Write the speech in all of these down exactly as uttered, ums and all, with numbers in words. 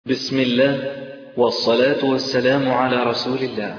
بسم الله والصلاة والسلام على رسول الله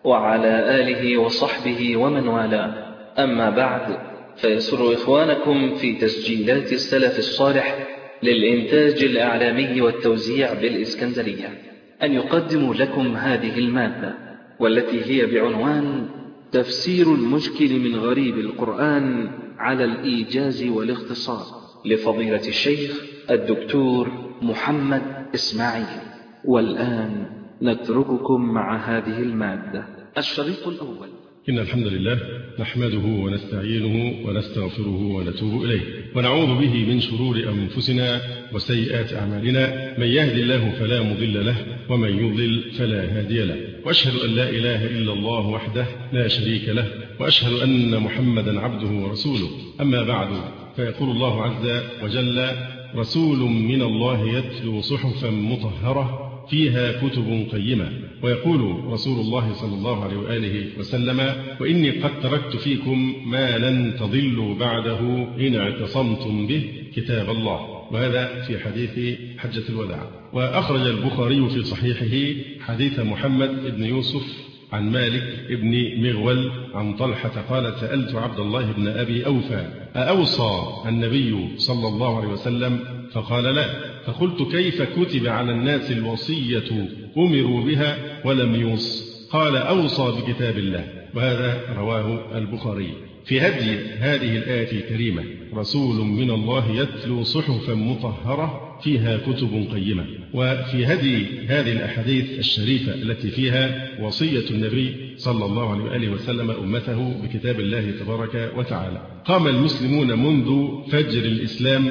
وعلى آله وصحبه ومن والاه، أما بعد، فيسر إخوانكم في تسجيلات السلف الصالح للإنتاج الإعلامي والتوزيع بالإسكندرية أن يقدموا لكم هذه المادة، والتي هي بعنوان تفسير المشكل من غريب القرآن على الإيجاز والاختصار، لفضيلة الشيخ الدكتور محمد إسماعيل. والآن نترككم مع هذه المادة. الشريط الأول. إن الحمد لله نحمده ونستعينه ونستغفره ونتوب إليه، ونعوذ به من شرور أنفسنا وسيئات أعمالنا. من يهد الله فلا مضل له، ومن يضلل فلا هادي له، وأشهد أن لا إله إلا الله وحده لا شريك له، وأشهد أن محمدا عبده ورسوله. أما بعد، فيقول الله عز وجل: رسول من الله يتلو صحفا مطهرة فيها كتب قيمة. ويقول رسول الله صلى الله عليه وآله وسلم: وإني قد تركت فيكم ما لن تضلوا بعده إن اعتصمتم به، كتاب الله. وهذا في حديث حجة الوداع. وأخرج البخاري في صحيحه حديث محمد بن يوسف عن مالك بن مغول عن طلحة قال: سألت عبد الله بن أبي أوفى: أأوصى النبي صلى الله عليه وسلم؟ فقال: لا. فقلت: كيف كتب على الناس الوصية أمروا بها ولم يوص؟ قال: أوصى بكتاب الله. وهذا رواه البخاري. في هدي هذه الآية الكريمة: رسول من الله يتلو صحفا مطهرة فيها كتب قيمة. وفي هدي هذه الأحاديث الشريفة التي فيها وصية النبي صلى الله عليه وآله وسلم أمته بكتاب الله تبارك وتعالى. قام المسلمون منذ فجر الإسلام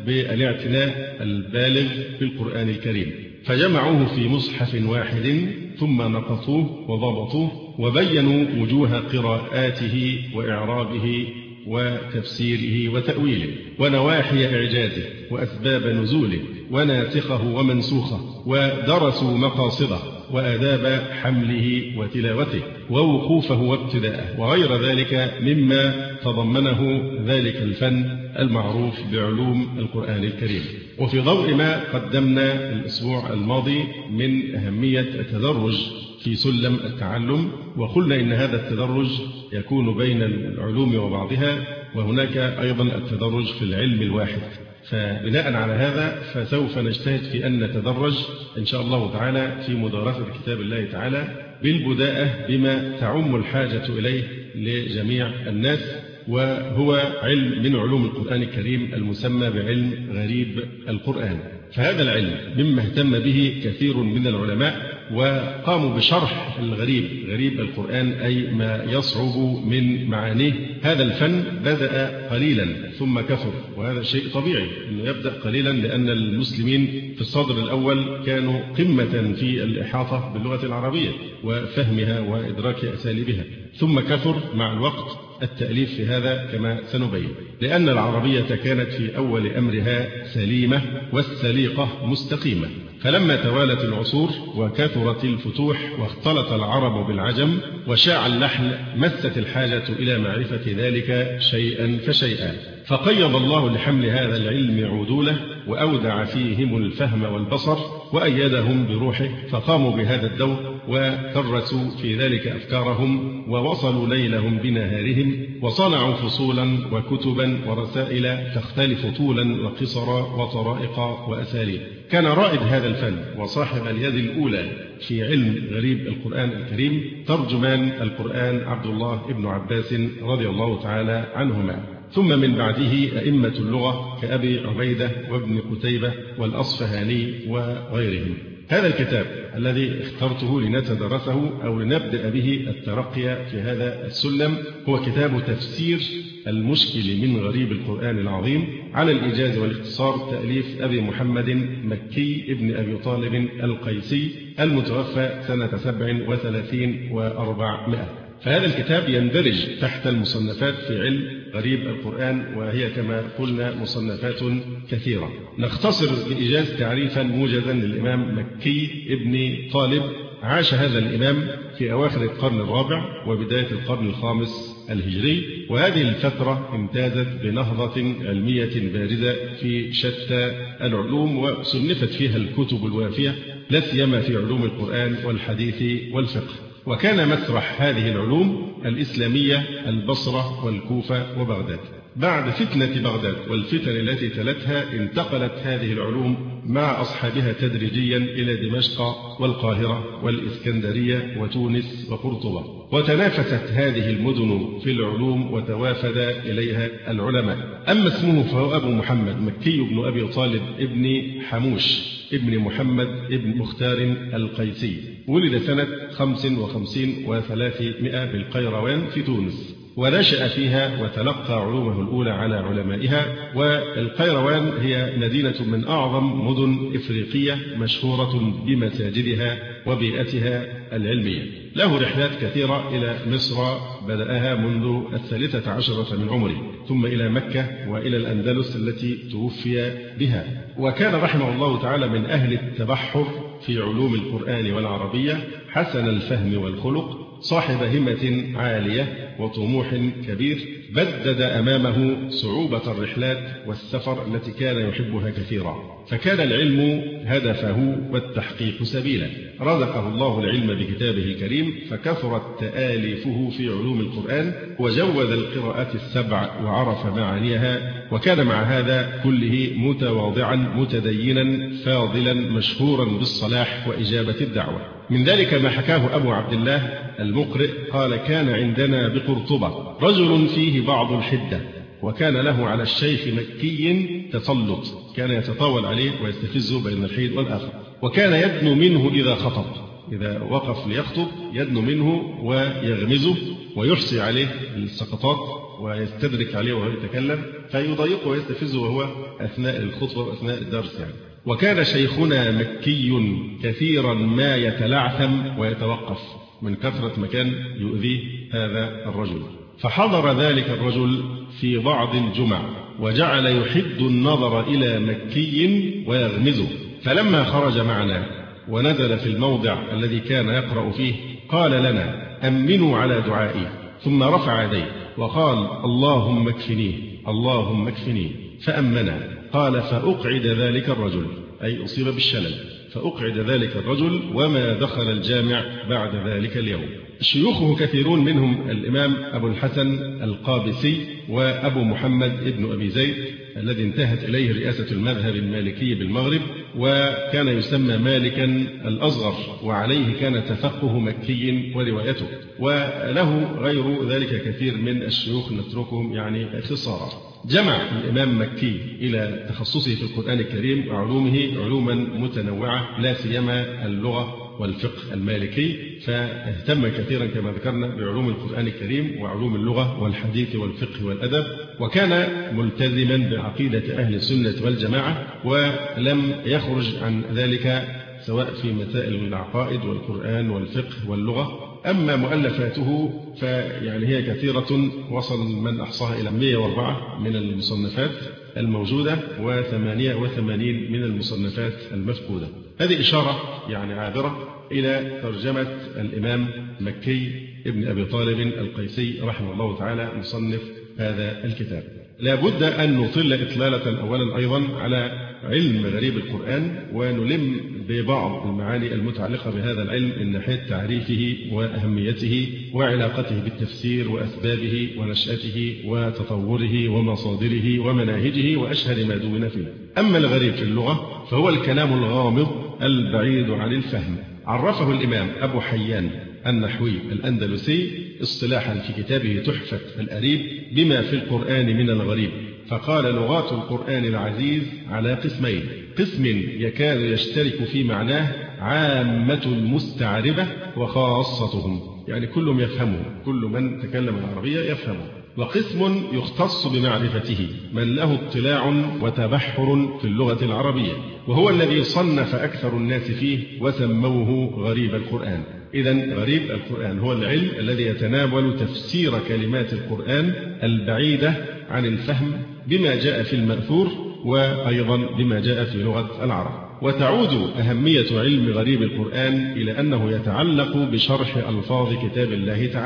بالاعتناء البالغ بالقرآن الكريم، فجمعوه في مصحف واحد، ثم نقطوه وضبطوه وبينوا وجوه قراءاته وإعرابه وتفسيره وتأويله، ونواحي إعجازه وأسباب نزوله وناسخه ومنسوخه، ودرسوا مقاصده وآداب حمله وتلاوته ووقوفه وابتداءه وغير ذلك مما تضمنه ذلك الفن المعروف بعلوم القرآن الكريم. وفي ضوء ما قدمنا الأسبوع الماضي من أهمية التدرج في سلم التعلم، وقلنا إن هذا التدرج يكون بين العلوم وبعضها، وهناك أيضا التدرج في العلم الواحد. فبناء على هذا فسوف نجتهد في أن نتدرج إن شاء الله تعالى في مدارسة كتاب الله تعالى بالبداءة بما تعم الحاجة إليه لجميع الناس، وهو علم من علوم القرآن الكريم المسمى بعلم غريب القرآن. فهذا العلم مما اهتم به كثير من العلماء، وقاموا بشرح الغريب غريب القرآن، أي ما يصعب من معانيه. هذا الفن بدأ قليلا ثم كثر، وهذا شيء طبيعي أنه يبدأ قليلا، لأن المسلمين في الصدر الأول كانوا قمة في الإحاطة باللغة العربية وفهمها وإدراك أساليبها، ثم كثر مع الوقت التأليف في هذا كما سنبين، لأن العربية كانت في أول أمرها سليمة والسليقة مستقيمة. فلما توالت العصور وكثرت الفتوح واختلط العرب بالعجم وشاع اللحن، مست الحاجة إلى معرفة ذلك شيئا فشيئا، فقيض الله لحمل هذا العلم عدوله، وأودع فيهم الفهم والبصر، وأيدهم بروحه، فقاموا بهذا الدور وكرسوا في ذلك أفكارهم، ووصلوا ليلهم بنهارهم، وصنعوا فصولا وكتبا ورسائل تختلف طولا وقصرا وطرائق وأساليب. كان رائد هذا الفن وصاحب اليد الأولى في علم غريب القرآن الكريم ترجمان القرآن عبد الله بن عباس رضي الله تعالى عنهما، ثم من بعده أئمة اللغة كأبي عبيدة وابن قتيبة والأصفهاني وغيرهم. هذا الكتاب الذي اخترته لنتدرسه أو لنبدأ به الترقي في هذا السلم هو كتاب تفسير المشكل من غريب القرآن العظيم على الإيجاز والاختصار، تأليف أبي محمد مكي ابن أبي طالب القيسي، المتوفى سنة سبع وثلاثين وأربعمائة. فهذا الكتاب يندرج تحت المصنفات في علم غريب القرآن، وهي كما قلنا مصنفات كثيرة. نختصر بإيجاز تعريفا موجزا للإمام مكي ابن طالب. عاش هذا الإمام في أواخر القرن الرابع وبداية القرن الخامس الهجري. وهذه الفترة امتازت بنهضة علمية بارزة في شتى العلوم، وصنفت فيها الكتب الوافية لا سيما في علوم القرآن والحديث والفقه. وكان مسرح هذه العلوم الإسلامية البصرة والكوفة وبغداد. بعد فتنة بغداد والفتن التي تلتها انتقلت هذه العلوم مع أصحابها تدريجيا إلى دمشق والقاهرة والإسكندرية وتونس وقرطبة، وتنافست هذه المدن في العلوم وتوافد إليها العلماء. أما اسمه فهو أبو محمد مكي بن أبي طالب ابن حموش ابن محمد ابن مختار القيسي، ولد سنة خمس وخمسين وثلاثمائة بالقيروان في تونس، ونشأ فيها وتلقى علومه الأولى على علمائها. والقيروان هي مدينة من أعظم مدن إفريقية مشهورة بمساجدها وبيئتها العلمية. له رحلات كثيرة إلى مصر بدأها منذ الثالثة عشرة من عمره، ثم إلى مكة وإلى الأندلس التي توفي بها. وكان رحمه الله تعالى من أهل التبحر في علوم القرآن والعربية، حسن الفهم والخلق، صاحب همة عالية وطموح كبير، بدد أمامه صعوبة الرحلات والسفر التي كان يحبها كثيرا، فكان العلم هدفه والتحقيق سبيلا. رزقه الله العلم بكتابه الكريم، فكثرت تآليفه في علوم القرآن، وجود القراءات السبع وعرف معانيها، وكان مع هذا كله متواضعا متدينا فاضلا مشهورا بالصلاح وإجابة الدعوة. من ذلك ما حكاه أبو عبد الله المقرئ قال: كان عندنا بقرطبة رجل فيه بعض الحدة، وكان له على الشيخ مكي تسلط، كان يتطاول عليه ويستفزه بين الحين والآخر، وكان يدنو منه إذا خطب، إذا وقف ليخطب يدنو منه ويغمزه ويحصي عليه السقطات ويستدرك عليه وهو يتكلم، فيضايقه ويستفزه وهو أثناء الخطبة وأثناء الدرس يعني. وكان شيخنا مكي كثيرا ما يتلعثم ويتوقف من كثرة ما كان يؤذيه هذا الرجل. فحضر ذلك الرجل في بعض الجمع وجعل يحد النظر إلى مكي ويغمزه، فلما خرج معنا ونزل في الموضع الذي كان يقرأ فيه قال لنا: أمنوا على دعائي، ثم رفع يديه وقال: اللهم اكفنيه اللهم اكفنيه، فأمنا. قال: فأقعد ذلك الرجل، أي أصيب بالشلل، فأقعد ذلك الرجل وما دخل الجامع بعد ذلك اليوم. شيوخه كثيرون، منهم الإمام أبو الحسن القابسي وأبو محمد ابن أبي زيد الذي انتهت إليه رئاسة المذهب المالكي بالمغرب، وكان يسمى مالكا الأصغر، وعليه كان تفقه مكي وروايته. وله غير ذلك كثير من الشيوخ نتركهم يعني اختصارا. جمع الإمام مكي إلى تخصصه في القرآن الكريم وعلومه علوما متنوعة، لا سيما اللغة والفقه المالكي، فاهتم كثيرا كما ذكرنا بعلوم القرآن الكريم وعلوم اللغة والحديث والفقه والأدب، وكان ملتزما بعقيدة أهل السنة والجماعة، ولم يخرج عن ذلك سواء في مسائل العقائد والقرآن والفقه واللغة. أما مؤلفاته فيعني هي كثيرة، وصل من أحصاها إلى مئة وأربعة من المصنفات الموجودة وثمانية وثمانين من المصنفات المفقودة. هذه إشارة يعني عابرة إلى ترجمة الإمام مكي ابن أبي طالب القيسي رحمه الله تعالى مصنف هذا الكتاب. لا بد أن نطل إطلالة أولا أيضا على علم غريب القرآن، ونلم ببعض المعاني المتعلقة بهذا العلم من ناحية تعريفه وأهميته وعلاقته بالتفسير وأسبابه ونشأته وتطوره ومصادره ومناهجه وأشهر ما دون فيه. أما الغريب في اللغة فهو الكلام الغامض البعيد عن الفهم. عرفه الإمام أبو حيان النحوي الأندلسي اصطلاحا في كتابه تحفة الأريب بما في القرآن من الغريب، فقال: لغات القرآن العزيز على قسمين: قسم يكاد يشترك في معناه عامة المستعربة وخاصتهم، يعني كلهم يفهمه، كل من تكلم العربية يفهمه، وقسم يختص بمعرفته من له اطلاع وتبحر في اللغة العربية، وهو الذي صنف أكثر الناس فيه وسموه غريب القرآن. إذن غريب القرآن هو العلم الذي يتناول تفسير كلمات القرآن البعيدة عن الفهم بما جاء في المأثور وأيضا بما جاء في لغة العرب. وتعود أهمية علم غريب القرآن إلى أنه يتعلق بشرح ألفاظ كتاب الله تعالى،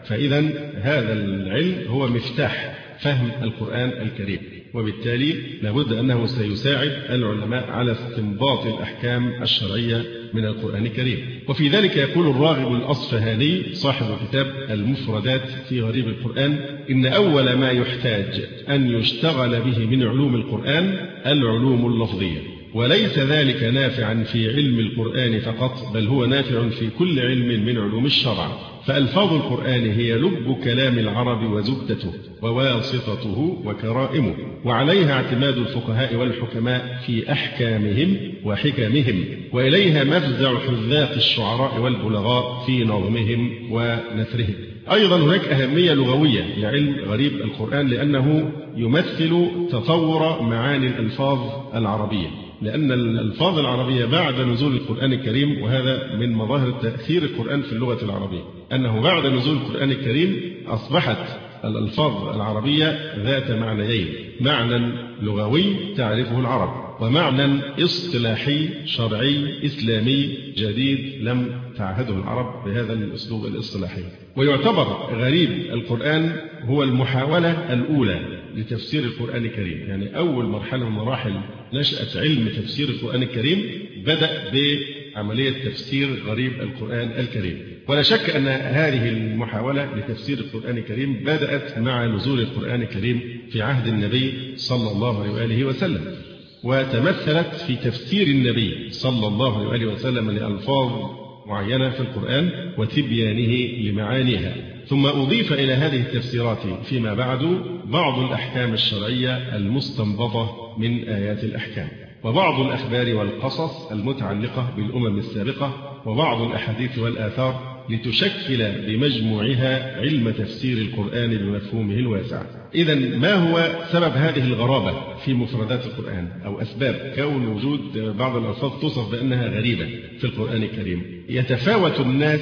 فإذا هذا العلم هو مفتاح فهم القرآن الكريم، وبالتالي لابد أنه سيساعد العلماء على استنباط الأحكام الشرعية من القرآن الكريم. وفي ذلك يقول الراغب الأصفهاني صاحب كتاب المفردات في غريب القرآن: إن أول ما يحتاج أن يشتغل به من علوم القرآن العلوم اللفظية، وليس ذلك نافعا في علم القرآن فقط، بل هو نافع في كل علم من علوم الشرع. فألفاظ القرآن هي لب كلام العرب وزبدته وواسطته وكرائمه، وعليها اعتماد الفقهاء والحكماء في أحكامهم وحكمهم، وإليها مفزع حذاق الشعراء والبلغاء في نظمهم ونثرهم. أيضا هناك أهمية لغوية لعلم غريب القرآن، لأنه يمثل تطور معاني الألفاظ العربية، لأن الألفاظ العربية بعد نزول القرآن الكريم، وهذا من مظاهر تأثير القرآن في اللغة العربية، أنه بعد نزول القرآن الكريم أصبحت الألفاظ العربية ذات معنيين: معنى لغوي تعرفه العرب، ومعنى اصطلاحي شرعي إسلامي جديد لم تعهده العرب بهذا الأسلوب الاصطلاحي. ويعتبر غريب القرآن هو المحاولة الأولى لتفسير القرآن الكريم، يعني أول مرحلة من مراحل نشأة علم تفسير القرآن الكريم بدأ بعملية تفسير غريب القرآن الكريم. ولا شك أن هذه المحاولة لتفسير القرآن الكريم بدأت مع نزول القرآن الكريم في عهد النبي صلى الله عليه وآله وسلم، وتمثلت في تفسير النبي صلى الله عليه وسلم لألفاظ معينة في القرآن وتبيانه لمعانيها. ثم أضيف إلى هذه التفسيرات فيما بعد بعض الأحكام الشرعية المستنبطة من آيات الأحكام، وبعض الأخبار والقصص المتعلقة بالأمم السابقة، وبعض الأحاديث والآثار، لتشكل بمجموعها علم تفسير القرآن بمفهومه الواسع. إذن ما هو سبب هذه الغرابة في مفردات القرآن، أو أسباب كون وجود بعض الألفاظ توصف بأنها غريبة في القرآن الكريم؟ يتفاوت الناس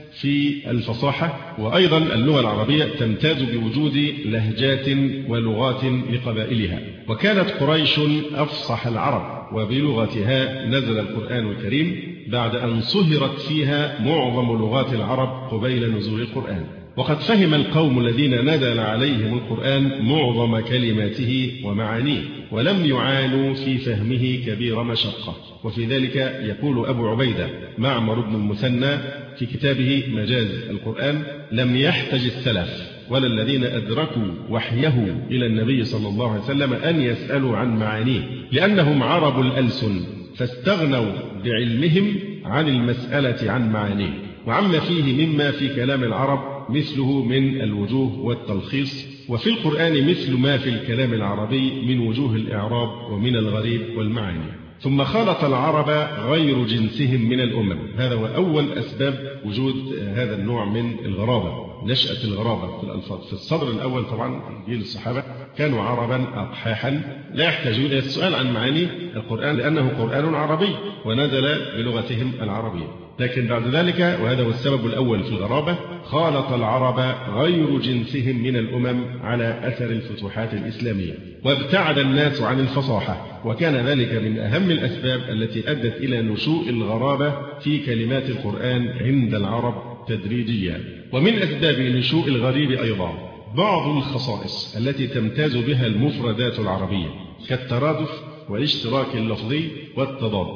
في الفصاحة، وأيضا اللغة العربية تمتاز بوجود لهجات ولغات لقبائلها، وكانت قريش أفصح العرب، وبلغتها نزل القرآن الكريم بعد أن صهرت فيها معظم لغات العرب قبيل نزول القرآن. وقد فهم القوم الذين نزل عليهم القرآن معظم كلماته ومعانيه، ولم يعانوا في فهمه كبير مشقة. وفي ذلك يقول أبو عبيدة معمر بن المثنى في كتابه مجاز القرآن: لم يحتج السلف ولا الذين أدركوا وحيه إلى النبي صلى الله عليه وسلم أن يسألوا عن معانيه، لأنهم عرب الألسن فاستغنوا بعلمهم عن المسألة عن معانيه، وعما فيه مما في كلام العرب مثله من الوجوه والتلخيص، وفي القرآن مثل ما في الكلام العربي من وجوه الإعراب ومن الغريب والمعاني. ثم خالط العرب غير جنسهم من الأمم، هذا هو أول أسباب وجود هذا النوع من الغرابة، نشأة الغرابة في الألفاظ. في الصدر الأول طبعا جيل الصحابة كانوا عربا أقحاحا لا يحتاجون إلى السؤال عن معاني القرآن، لأنه قرآن عربي ونزل بلغتهم العربية. لكن بعد ذلك، وهذا هو السبب الأول في الغرابة، خالط العرب غير جنسهم من الأمم على أثر الفتوحات الإسلامية، وابتعد الناس عن الفصاحة، وكان ذلك من أهم الأسباب التي أدت إلى نشوء الغرابة في كلمات القرآن عند العرب تدريجيا. ومن أسباب نشوء الغريب أيضا بعض الخصائص التي تمتاز بها المفردات العربية، كالترادف والاشتراك اللفظي والتضاد.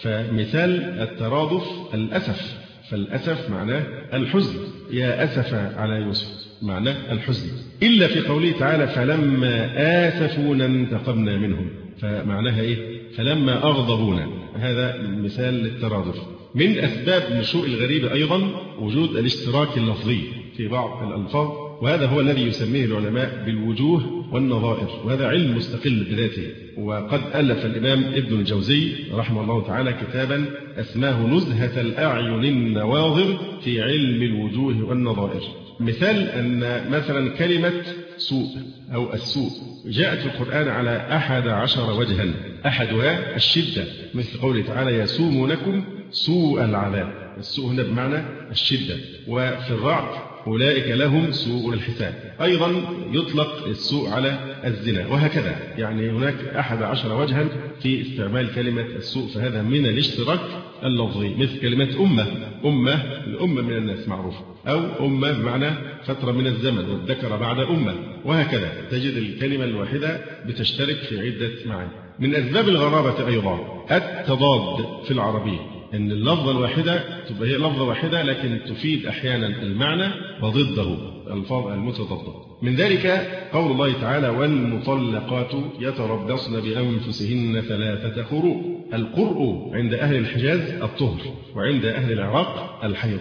فمثال الترادف الأسف، فالأسف معناه الحزن، يا أسف على يوسف معناه الحزن، إلا في قوله تعالى فلما آسفونا انتقمنا منهم، فمعناها إيه؟ فلما أغضبونا. هذا مثال للترادف. من أسباب نشوء الغريب أيضا وجود الاشتراك اللفظي في بعض الألفاظ، وهذا هو الذي يسميه العلماء بالوجوه والنظائر، وهذا علم مستقل بذاته. وقد ألف الإمام ابن الجوزي رحمه الله تعالى كتابا اسماه نزهة الأعين النواظر في علم الوجوه والنظائر. مثال أن مثلا كلمة سوء أو السوء جاءت في القرآن على أحد عشر وجها، أحدها الشدة، مثل قوله تعالى يسومونكم سوء العذاب، السوء هنا بمعنى الشدة. وفي الرعد أولئك لهم سوء الحساب. أيضا يطلق السوء على الزنا وهكذا، يعني هناك أحد عشر وجها في استعمال كلمة السوء، فهذا من الاشتراك اللفظي، مثل كلمة أمة، أمة الأمة من الناس معروفة، أو أمة بمعنى فترة من الزمن، والذكر بعد أمة، وهكذا تجد الكلمة الواحدة بتشترك في عدة معاني. من أسباب الغرابة أيضا التضاد في العربية، أن اللفظة الواحدة تبقى هي لفظة واحدة لكن تفيد أحيانا المعنى وضده الألفاظ المتضادة. من ذلك قول الله تعالى: والمطلقات يتربصن بأنفسهن ثلاثة قروء. القرء عند أهل الحجاز الطهر، وعند أهل العراق الحيض،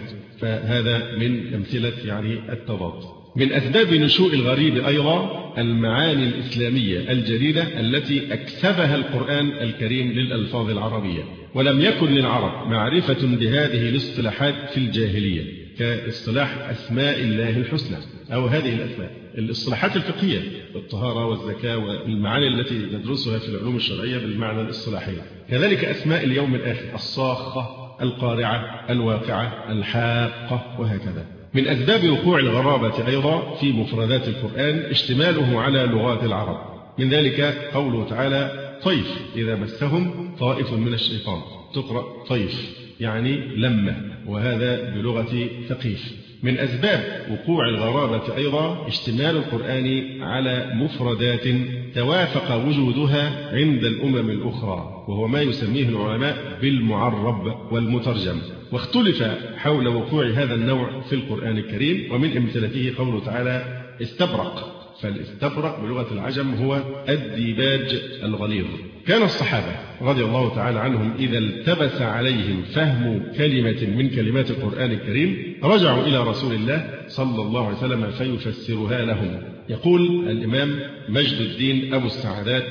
فهذا من أمثلة يعني التضاد. من أسباب نشوء الغريب أيضا المعاني الإسلامية الجديدة التي أكسبها القرآن الكريم للألفاظ العربية، ولم يكن للعرب معرفة بهذه الاصطلاحات في الجاهلية، كاصطلاح أسماء الله الحسنى أو هذه الأسماء. الاصطلاحات الفقهية، الطهارة والزكاة والمعاني التي ندرسها في العلوم الشرعية بالمعنى الاصطلاحي، كذلك أسماء اليوم الآخر، الصاخة، القارعة، الواقعة، الحاقة، وهكذا. من أسباب وقوع الغرابة أيضا في مفردات القرآن اشتماله على لغات العرب، من ذلك قوله تعالى: طيف إذا مسهم طائف من الشيطان، تقرأ طيف يعني لمة، وهذا بلغة ثقيف. من أسباب وقوع الغرابة أيضا اشتمال القرآن على مفردات توافق وجودها عند الأمم الأخرى، وهو ما يسميه العلماء بالمعرب والمترجم. واختلف حول وقوع هذا النوع في القرآن الكريم، ومن أمثلته قوله تعالى: استبرق. فالاستبرق بلغة العجم هو الديباج الغليظ. كان الصحابة رضي الله تعالى عنهم إذا التبس عليهم فهم كلمة من كلمات القرآن الكريم رجعوا إلى رسول الله صلى الله عليه وسلم فيفسرها لهم. يقول الإمام مجد الدين أبو السعادات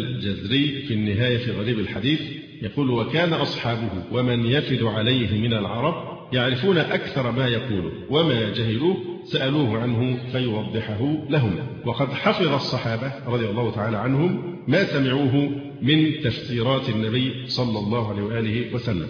الجزري في النهاية في غريب الحديث، يقول: وكان أصحابه ومن يفد عليه من العرب يعرفون أكثر ما يقول، وما جهلوه سألوه عنه فيوضحه لهم. وقد حفظ الصحابة رضي الله تعالى عنهم ما سمعوه من تفسيرات النبي صلى الله عليه وآله وسلم.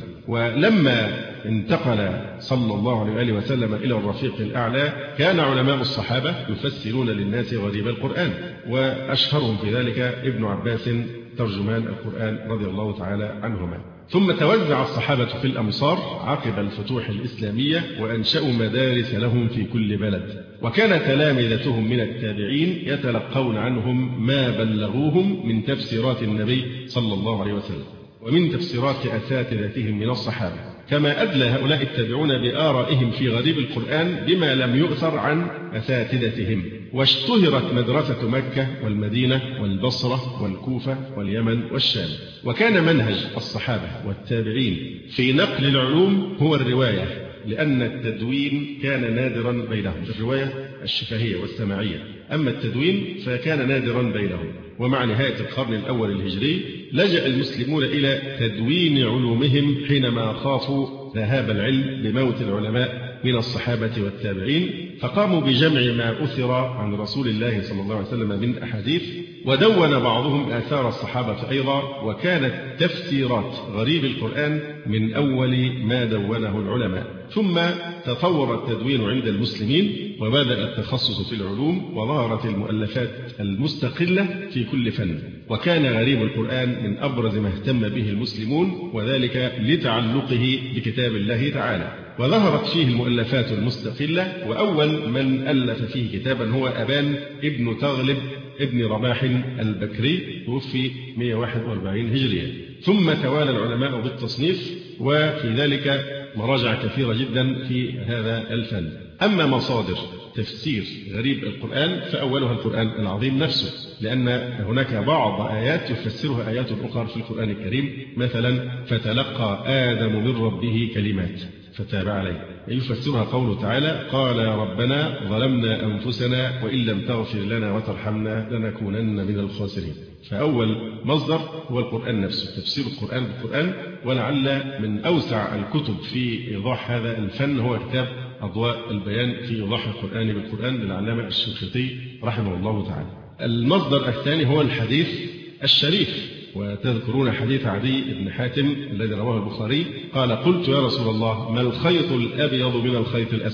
ولما انتقل صلى الله عليه وآله وسلم إلى الرفيق الأعلى كان علماء الصحابة يفسرون للناس غريب القرآن، وأشهرهم في ذلك ابن عباس ترجمان القرآن رضي الله تعالى عنهما. ثم توزع الصحابة في الأمصار عقب الفتوح الإسلامية، وأنشأوا مدارس لهم في كل بلد، وكان تلامذتهم من التابعين يتلقون عنهم ما بلغوهم من تفسيرات النبي صلى الله عليه وسلم ومن تفسيرات أساتذتهم من الصحابة، كما أدلى هؤلاء التابعون بآرائهم في غريب القرآن بما لم يؤثر عن أساتذتهم. واشتهرت مدرسة مكة والمدينة والبصرة والكوفة واليمن والشام. وكان منهج الصحابة والتابعين في نقل العلوم هو الرواية، لأن التدوين كان نادرا بينهم، الرواية الشفهية والسماعية، أما التدوين فكان نادرا بينهم. ومع نهاية القرن الأول الهجري لجأ المسلمون إلى تدوين علومهم حينما خافوا ذهاب العلم بموت العلماء من الصحابة والتابعين، فقاموا بجمع ما أثر عن رسول الله صلى الله عليه وسلم من أحاديث، ودون بعضهم آثار الصحابة أيضا. وكانت تفسيرات غريب القرآن من أول ما دونه العلماء. ثم تطور التدوين عند المسلمين، وبدأ التخصص في العلوم، وظهرت المؤلفات المستقلة في كل فن. وكان غريب القرآن من أبرز ما اهتم به المسلمون، وذلك لتعلقه بكتاب الله تعالى. وظهرت فيه المؤلفات المستقلة، وأول من ألف فيه كتابا هو أبان ابن تغلب ابن رباح البكري، توفي مئة وواحد وأربعين هجرية. ثم توالى العلماء بالتصنيف، وفي ذلك مراجع كثيرة جدا في هذا الفن. أما مصادر تفسير غريب القرآن فأولها القرآن العظيم نفسه، لأن هناك بعض آيات يفسرها آيات أخرى في القرآن الكريم، مثلا فتلقى آدم من ربه كلمات فتاب عليه، يفسرها قوله تعالى: قال ربنا ظلمنا أنفسنا وإن لم تغفر لنا وترحمنا لنكونن من الخاسرين. فأول مصدر هو القرآن نفسه، تفسير القرآن بالقرآن. ولعل من أوسع الكتب في إيضاح هذا الفن هو كتاب أضواء البيان في إيضاح القرآن بالقرآن للعلامة الشنقيطي رحمه الله تعالى. المصدر الثاني هو الحديث الشريف، وتذكرون حديث عدي بن حاتم الذي رواه البخاري قال: قلت يا رسول الله ما الخيط الأبيض من الخيط الأسود؟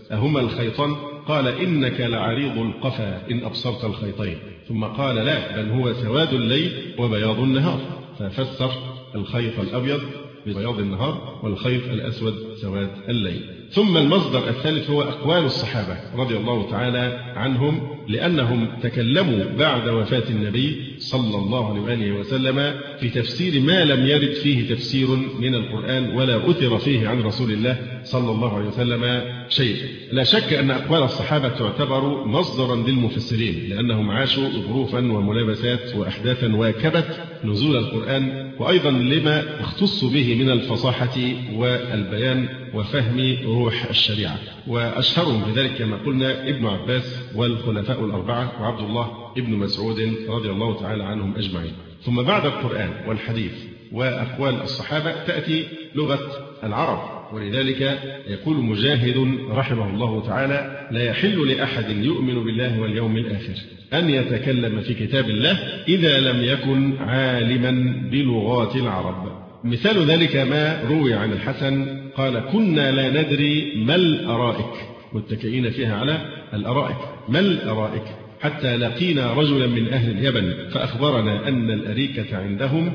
أهما الخيطان؟ قال إنك لعريض القفا إن أبصرت الخيطين. ثم قال لا، بل هو سواد الليل وبياض النهار، ففسر الخيط الأبيض ببياض النهار والخيط الأسود سواد الليل. ثم المصدر الثالث هو أقوال الصحابة رضي الله تعالى عنهم، لأنهم تكلموا بعد وفاة النبي صلى الله عليه وآله وسلم في تفسير ما لم يرد فيه تفسير من القرآن ولا أثر فيه عن رسول الله صلى الله عليه وسلم شيء. لا شك أن أقوال الصحابة تعتبر مصدرا للمفسرين، لأنهم عاشوا ظروفا وملابسات وأحداثا واكبت نزول القرآن، وأيضا لما اختصوا به من الفصاحة والبيان وفهم روح الشريعة. وأشهرهم بذلك كما قلنا ابن عباس والخلفاء الأربعة وعبد الله ابن مسعود رضي الله تعالى عنهم أجمعين. ثم بعد القرآن والحديث وأقوال الصحابة تأتي لغة العرب، ولذلك يقول مجاهد رحمه الله تعالى: لا يحل لأحد يؤمن بالله واليوم الآخر أن يتكلم في كتاب الله إذا لم يكن عالما بلغات العرب. مثال ذلك ما روي عن الحسن قال: كنا لا ندري ما الأرائك، متكئين فيها على الأرائك، ما الأرائك، حتى لقينا رجلا من أهل اليمن فأخبرنا أن الأريكة عندهم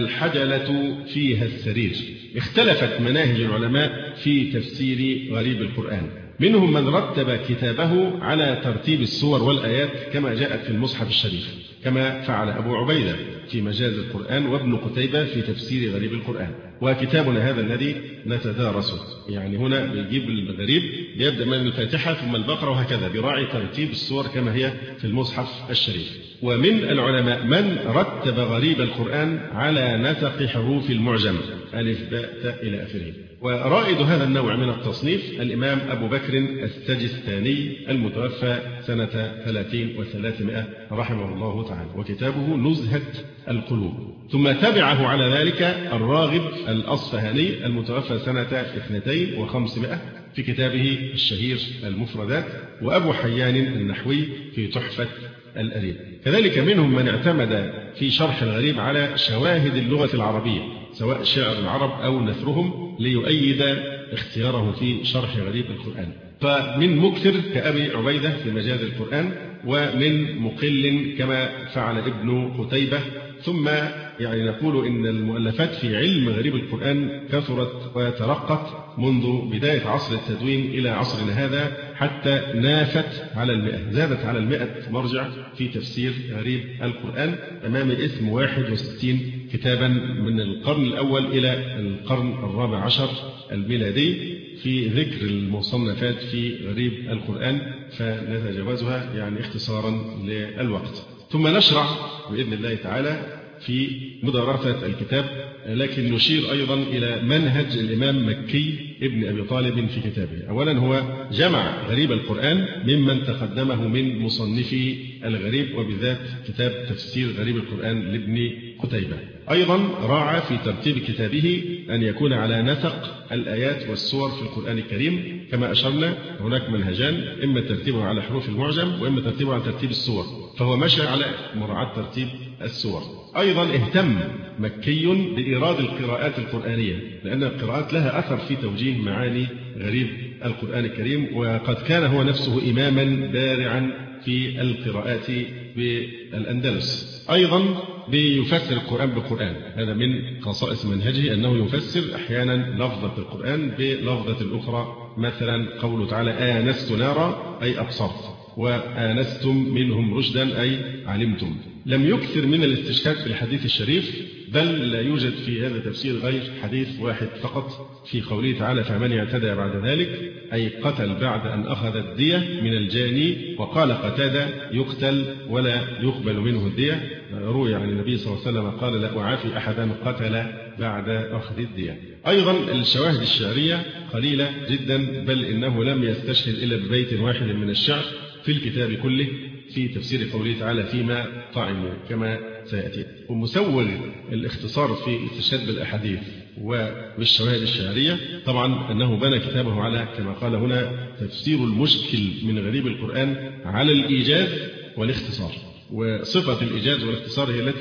الحجلة فيها السرير. اختلفت مناهج العلماء في تفسير غريب القرآن، منهم من رتب كتابه على ترتيب السور والآيات كما جاءت في المصحف الشريف، كما فعل أبو عبيدة في مجاز القرآن وابن قتيبة في تفسير غريب القرآن. وكتابنا هذا الذي نتدارسه، يعني هنا بيجيب الغريب بيبدأ من الفاتحة ثم البقرة وهكذا، براعي ترتيب السور كما هي في المصحف الشريف. ومن العلماء من رتب غريب القرآن على نسق حروف المعجم ألف باء تاء إلى آخره. ورائد هذا النوع من التصنيف الإمام أبو بكر السجستاني المتوفى سنة ثلاثين وثلاثمائة رحمه الله تعالى، وكتابه نزهة القلوب. ثم تبعه على ذلك الراغب الأصفهاني المتوفى سنة اثنتين وخمسمائة في كتابه الشهير المفردات، وأبو حيان النحوي في تحفة الأريب. كذلك منهم من اعتمد في شرح الغريب على شواهد اللغة العربية سواء شعر العرب أو نثرهم ليؤيد اختياره في شرح غريب القرآن. فمن مكثر كأبي عبيدة في مجاز القرآن، ومن مقل كما فعل ابن قتيبة. ثم يعني نقول إن المؤلفات في علم غريب القرآن كثرت وترقت منذ بداية عصر التدوين إلى عصرنا هذا، حتى نافت على المئة، زادت على المئة مرجع في تفسير غريب القرآن، أمام اسم واحد وستين كتابا من القرن الأول إلى القرن الرابع عشر الميلادي في ذكر المصنفات في غريب القرآن، فنتجاوزها يعني اختصارا للوقت. ثم نشرع بإذن الله تعالى في مدارسة الكتاب، لكن نشير أيضا إلى منهج الإمام مكي ابن أبي طالب في كتابه. أولا هو جمع غريب القرآن ممن تقدمه من مصنفي الغريب، وبالذات كتاب تفسير غريب القرآن لابن قتيبة. أيضا راعى في ترتيب كتابه أن يكون على نسق الآيات والسور في القرآن الكريم، كما أشرنا هناك منهجان، إما ترتيبه على حروف المعجم وإما ترتيبه على ترتيب السور، فهو مشى على مراعاة ترتيب السور. أيضا اهتم مكي بإيراد القراءات القرآنية، لأن القراءات لها أثر في توجيه معاني غريب القرآن الكريم، وقد كان هو نفسه إماما بارعا في القراءات بالأندلس. أيضا بيفسر القرآن بالقرآن، هذا من خصائص منهجه أنه يفسر أحيانا لفظة القرآن بلفظة الأخرى. مثلا قوله تعالى: آنست نارا أي أبصرت، وآنستم منهم رشدا أي علمتم. لم يكثر من الاستشهاد بالحديث الشريف، بل لا يوجد في هذا التفسير غير حديث واحد فقط في قوله تعالى: فمن اعتدى بعد ذلك أي قتل بعد أن أخذ الدية من الجاني. وقال قتادة: يقتل ولا يقبل منه الدية. روي عن النبي صلى الله عليه وسلم قال: لا أعافي أحدا قتل بعد أخذ الدية. أيضا الشواهد الشعرية قليلة جدا، بل إنه لم يستشهد إلا ببيت واحد من الشعر في الكتاب كله في تفسير قوله تعالى: فيما طعموا، كما سيأتي. ومسوغ الاختصار في الاستشهاد بالأحاديث وبالشواهد الشعرية طبعا أنه بنى كتابه على، كما قال هنا، تفسير المشكل من غريب القرآن على الإيجاز والاختصار. وصفة الإيجاز والاختصار هي التي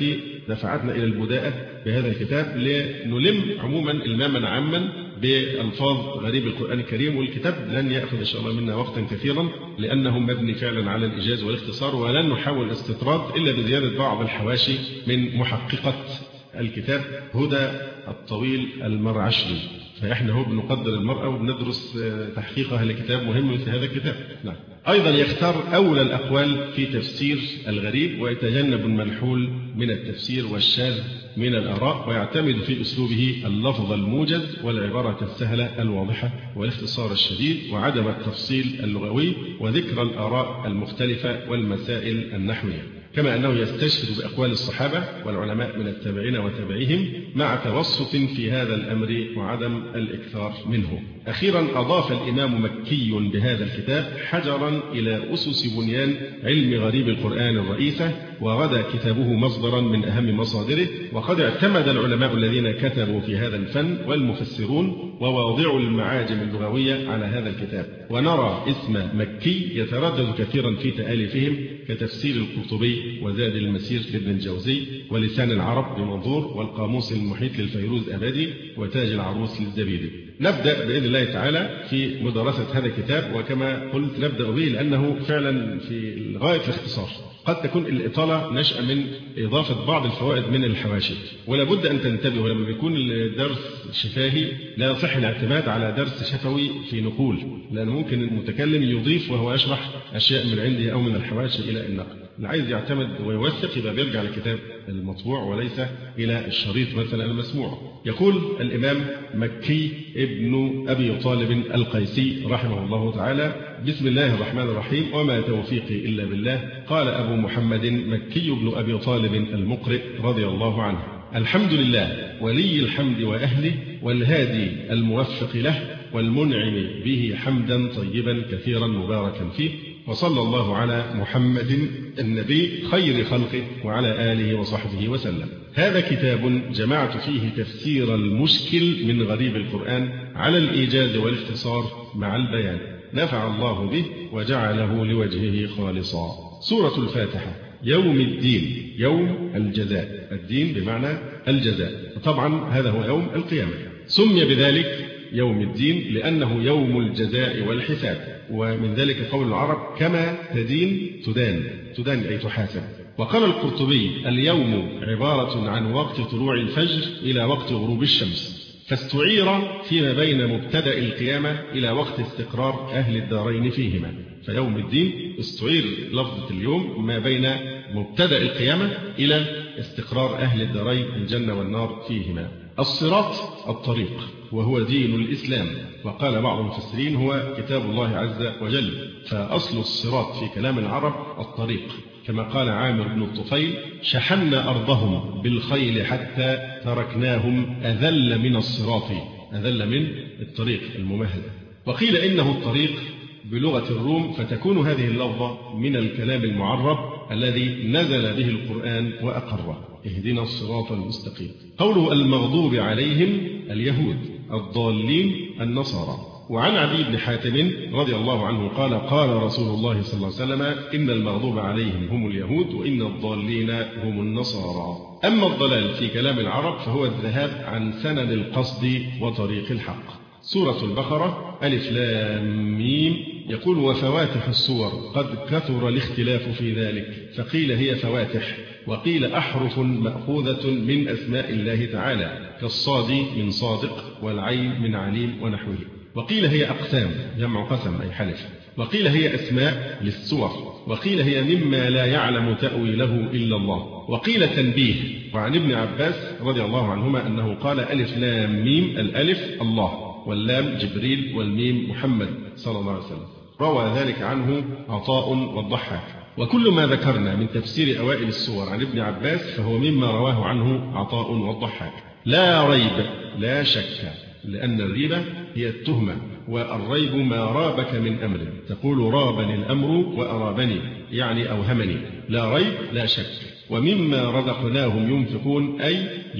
دفعتنا إلى البداءة بهذا الكتاب لنلم عموما إلماما عاما بألفاظ غريب القرآن الكريم. والكتاب لن يأخذ إن شاء الله منا وقتا كثيرا لأنه مبني فعلا على الإيجاز والاختصار، ولن نحاول الاستطراد إلا بزيادة بعض الحواشي من محققة الكتاب هدى الطويل المرعشلي. فإحنا هو بنقدر المرأة وبندرس تحقيقها لكتاب مهم في هذا الكتاب. نعم. أيضا يختار أولى الأقوال في تفسير الغريب ويتجنب المنحول من التفسير والشاذ من الآراء، ويعتمد في أسلوبه اللفظ الموجز والعبارة السهلة الواضحة والاختصار الشديد وعدم التفصيل اللغوي وذكر الآراء المختلفة والمسائل النحوية، كما أنه يستشهد بأقوال الصحابة والعلماء من التابعين وتابعيهم مع توسط في هذا الأمر وعدم الإكثار منه. أخيرا أضاف الإمام مكي بهذا الكتاب حجرا إلى أسس بنيان علم غريب القرآن الرئيسة، وغدا كتابه مصدرا من أهم مصادره. وقد اعتمد العلماء الذين كتبوا في هذا الفن والمفسرون وواضعوا المعاجم اللغوية على هذا الكتاب، ونرى اسم مكي يتردد كثيرا في تآليفهم كتفسير القرطبي وزاد المسير لابن الجوزي ولسان العرب لمنظور والقاموس المحيط للفيروز أبدي وتاج العروس للزبيدي. نبدأ بإذن الله تعالى في مدرسة هذا الكتاب، وكما قلت نبدأ به لأنه فعلا في غاية الاختصار. قد تكون الإطالة نشأ من إضافة بعض الفوائد من الحواشي، ولا بد أن تنتبهوا لما بيكون الدرس شفاهي لا يصح الاعتماد على درس شفوي في نقول، لأن ممكن المتكلم يضيف وهو يشرح أشياء من عنده أو من الحواشي إلى النقل. اللي عايز يعتمد ويوثق يبقى بيرجع للكتاب المطبوع وليس إلى الشريط مثلا المسموع. يقول الإمام مكي ابن أبي طالب القيسي رحمه الله تعالى: بسم الله الرحمن الرحيم، وما توفيقي إلا بالله. قال أبو محمد مكي بن أبي طالب المقرئ رضي الله عنه: الحمد لله ولي الحمد وأهله والهادي الموفق له والمنعم به حمدا طيبا كثيرا مباركا فيه، وصلى الله على محمد النبي خير خلقه وعلى آله وصحبه وسلم. هذا كتاب جمعت فيه تفسير المشكل من غريب القرآن على الإيجاز والاختصار مع البيان، نفع الله به وجعله لوجهه خالصا. سورة الفاتحة. يوم الدين، يوم الجزاء، الدين بمعنى الجزاء، طبعا هذا هو يوم القيامة. سمي بذلك يوم الدين لأنه يوم الجزاء والحساب، ومن ذلك قول العرب: كما تدين تدان، تدان أي تحاسب. وقال القرطبي: اليوم عبارة عن وقت طلوع الفجر إلى وقت غروب الشمس، فاستعير فيما بين مبتدأ القيامة إلى وقت استقرار أهل الدارين فيهما. فيوم الدين استعير لفظة اليوم ما بين مبتدأ القيامة إلى استقرار أهل الدارين الجنة والنار فيهما. الصراط الطريق، وهو دين الإسلام، وقال بعض المفسرين هو كتاب الله عز وجل، فأصل الصراط في كلام العرب الطريق، كما قال عامر بن الطفيل: شحنا أرضهم بالخيل حتى تركناهم أذل من الصراط، أذل من الطريق الممهد. وقيل إنه الطريق بلغة الروم، فتكون هذه اللفظة من الكلام المعرب الذي نزل به القرآن وأقره: اهدنا الصراط المستقيم. قوله المغضوب عليهم اليهود، الضالين النصارى. وعن عدي بن حاتم رضي الله عنه قال: قال رسول الله صلى الله عليه وسلم: إن المغضوب عليهم هم اليهود وإن الضالين هم النصارى. أما الضلال في كلام العرب فهو الذهاب عن سند القصد وطريق الحق. سورة البقرة. ألف لام ميم. يقول: وفواتح السور قد كثر الاختلاف في ذلك، فقيل هي فواتح، وقيل أحرف مأخوذة من أسماء الله تعالى، كالصاد من صادق والعين من عليم ونحوه. وقيل هي أقسام، جمع قسم أي حلف. وقيل هي أسماء للسور. وقيل هي مما لا يعلم تأويله إلا الله. وقيل تنبيه. وعن ابن عباس رضي الله عنهما أنه قال: ألف لام ميم، الألف الله واللام جبريل والميم محمد صلى الله عليه وسلم. روى ذلك عنه عطاء والضحاك. وكل ما ذكرنا من تفسير أوائل السور عن ابن عباس فهو مما رواه عنه عطاء والضحاك. لا ريب، لا شك، لأن الريبة هي التهمة، والريب ما رابك من أمر، تقول رابني الأمر وأرابني، يعني أوهمني. لا ريب لا شك. ومما رزقناهم ينفقون، أي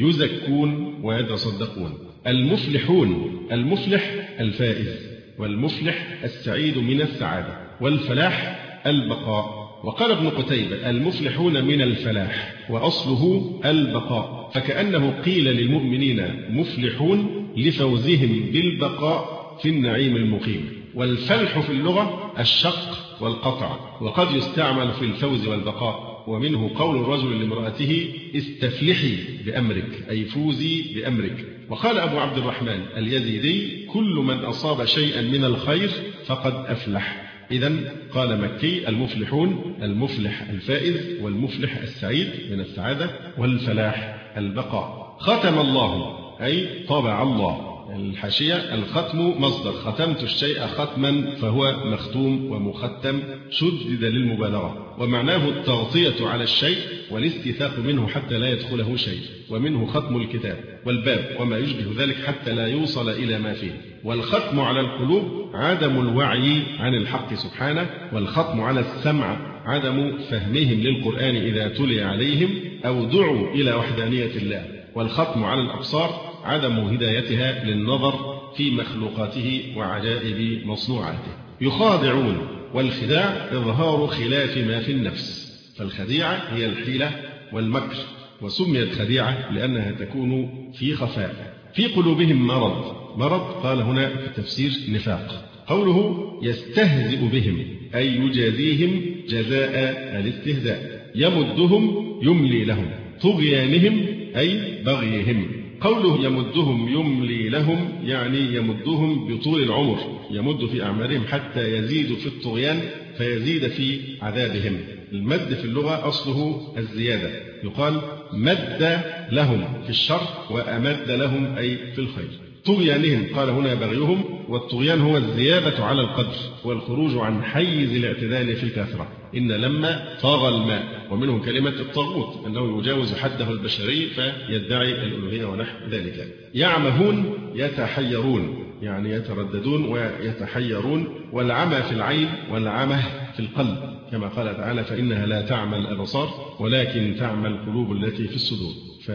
يزكون ويتصدقون. المفلحون، المفلح الفائز، والمفلح السعيد من السعادة، والفلاح البقاء. وقال ابن قتيبة المفلحون من الفلاح وأصله البقاء، فكأنه قيل للمؤمنين مفلحون لفوزهم بالبقاء في النعيم المقيم. والفلح في اللغة الشق والقطع، وقد يستعمل في الفوز والبقاء، ومنه قول الرجل لامرأته استفلحي بأمرك أي فوزي بأمرك. وقال أبو عبد الرحمن اليزيدي كل من أصاب شيئا من الخير فقد أفلح. إذن قال مكي المفلحون المفلح الفائز، والمفلح السعيد من السعادة، والفلاح البقاء. ختم الله أي طبع الله. الحاشية الختم مصدر ختمت الشيء ختما فهو مختوم ومختم، شدد للمبالغة، ومعناه التغطية على الشيء والاستيثاق منه حتى لا يدخله شيء، ومنه ختم الكتاب والباب وما يشبه ذلك حتى لا يوصل إلى ما فيه. والختم على القلوب عدم الوعي عن الحق سبحانه، والختم على السمع عدم فهمهم للقرآن إذا تلي عليهم أو دعوا إلى وحدانية الله. والختم على الأبصار عدم هدايتها للنظر في مخلوقاته وعجائب مصنوعاته. يخادعون، والخداع إظهار خلاف ما في النفس، فالخديعة هي الحيلة والمكر، وسميت خديعة لأنها تكون في خفاء. في قلوبهم مرض، مرض قال هنا في التفسير نفاق. قوله يستهزئ بهم أي يجازيهم جزاء الاستهزاء. يمدهم يملي لهم، طغيانهم أي بغيهم. قوله يمدهم يملي لهم يعني يمدهم بطول العمر، يمد في أعمارهم حتى يزيد في الطغيان فيزيد في عذابهم. المد في اللغة أصله الزيادة، يقال مد لهم في الشر وأمد لهم أي في الخير. طغيانهم قال هنا بغيهم، والطغيان هو الزيادة على القدر والخروج عن حيز الاعتدال في الكثرة. إن لما طاغ الماء، ومنه كلمة الطاغوت أنه يجاوز حده البشري فيدعي الألوهية ونحو ذلك. يعمهون يتحيرون يعني يترددون ويتحيرون، والعمى في العين والعمى في القلب، كما قال تعالى فإنها لا تعمى الأبصار ولكن تعمى القلوب التي في الصدور.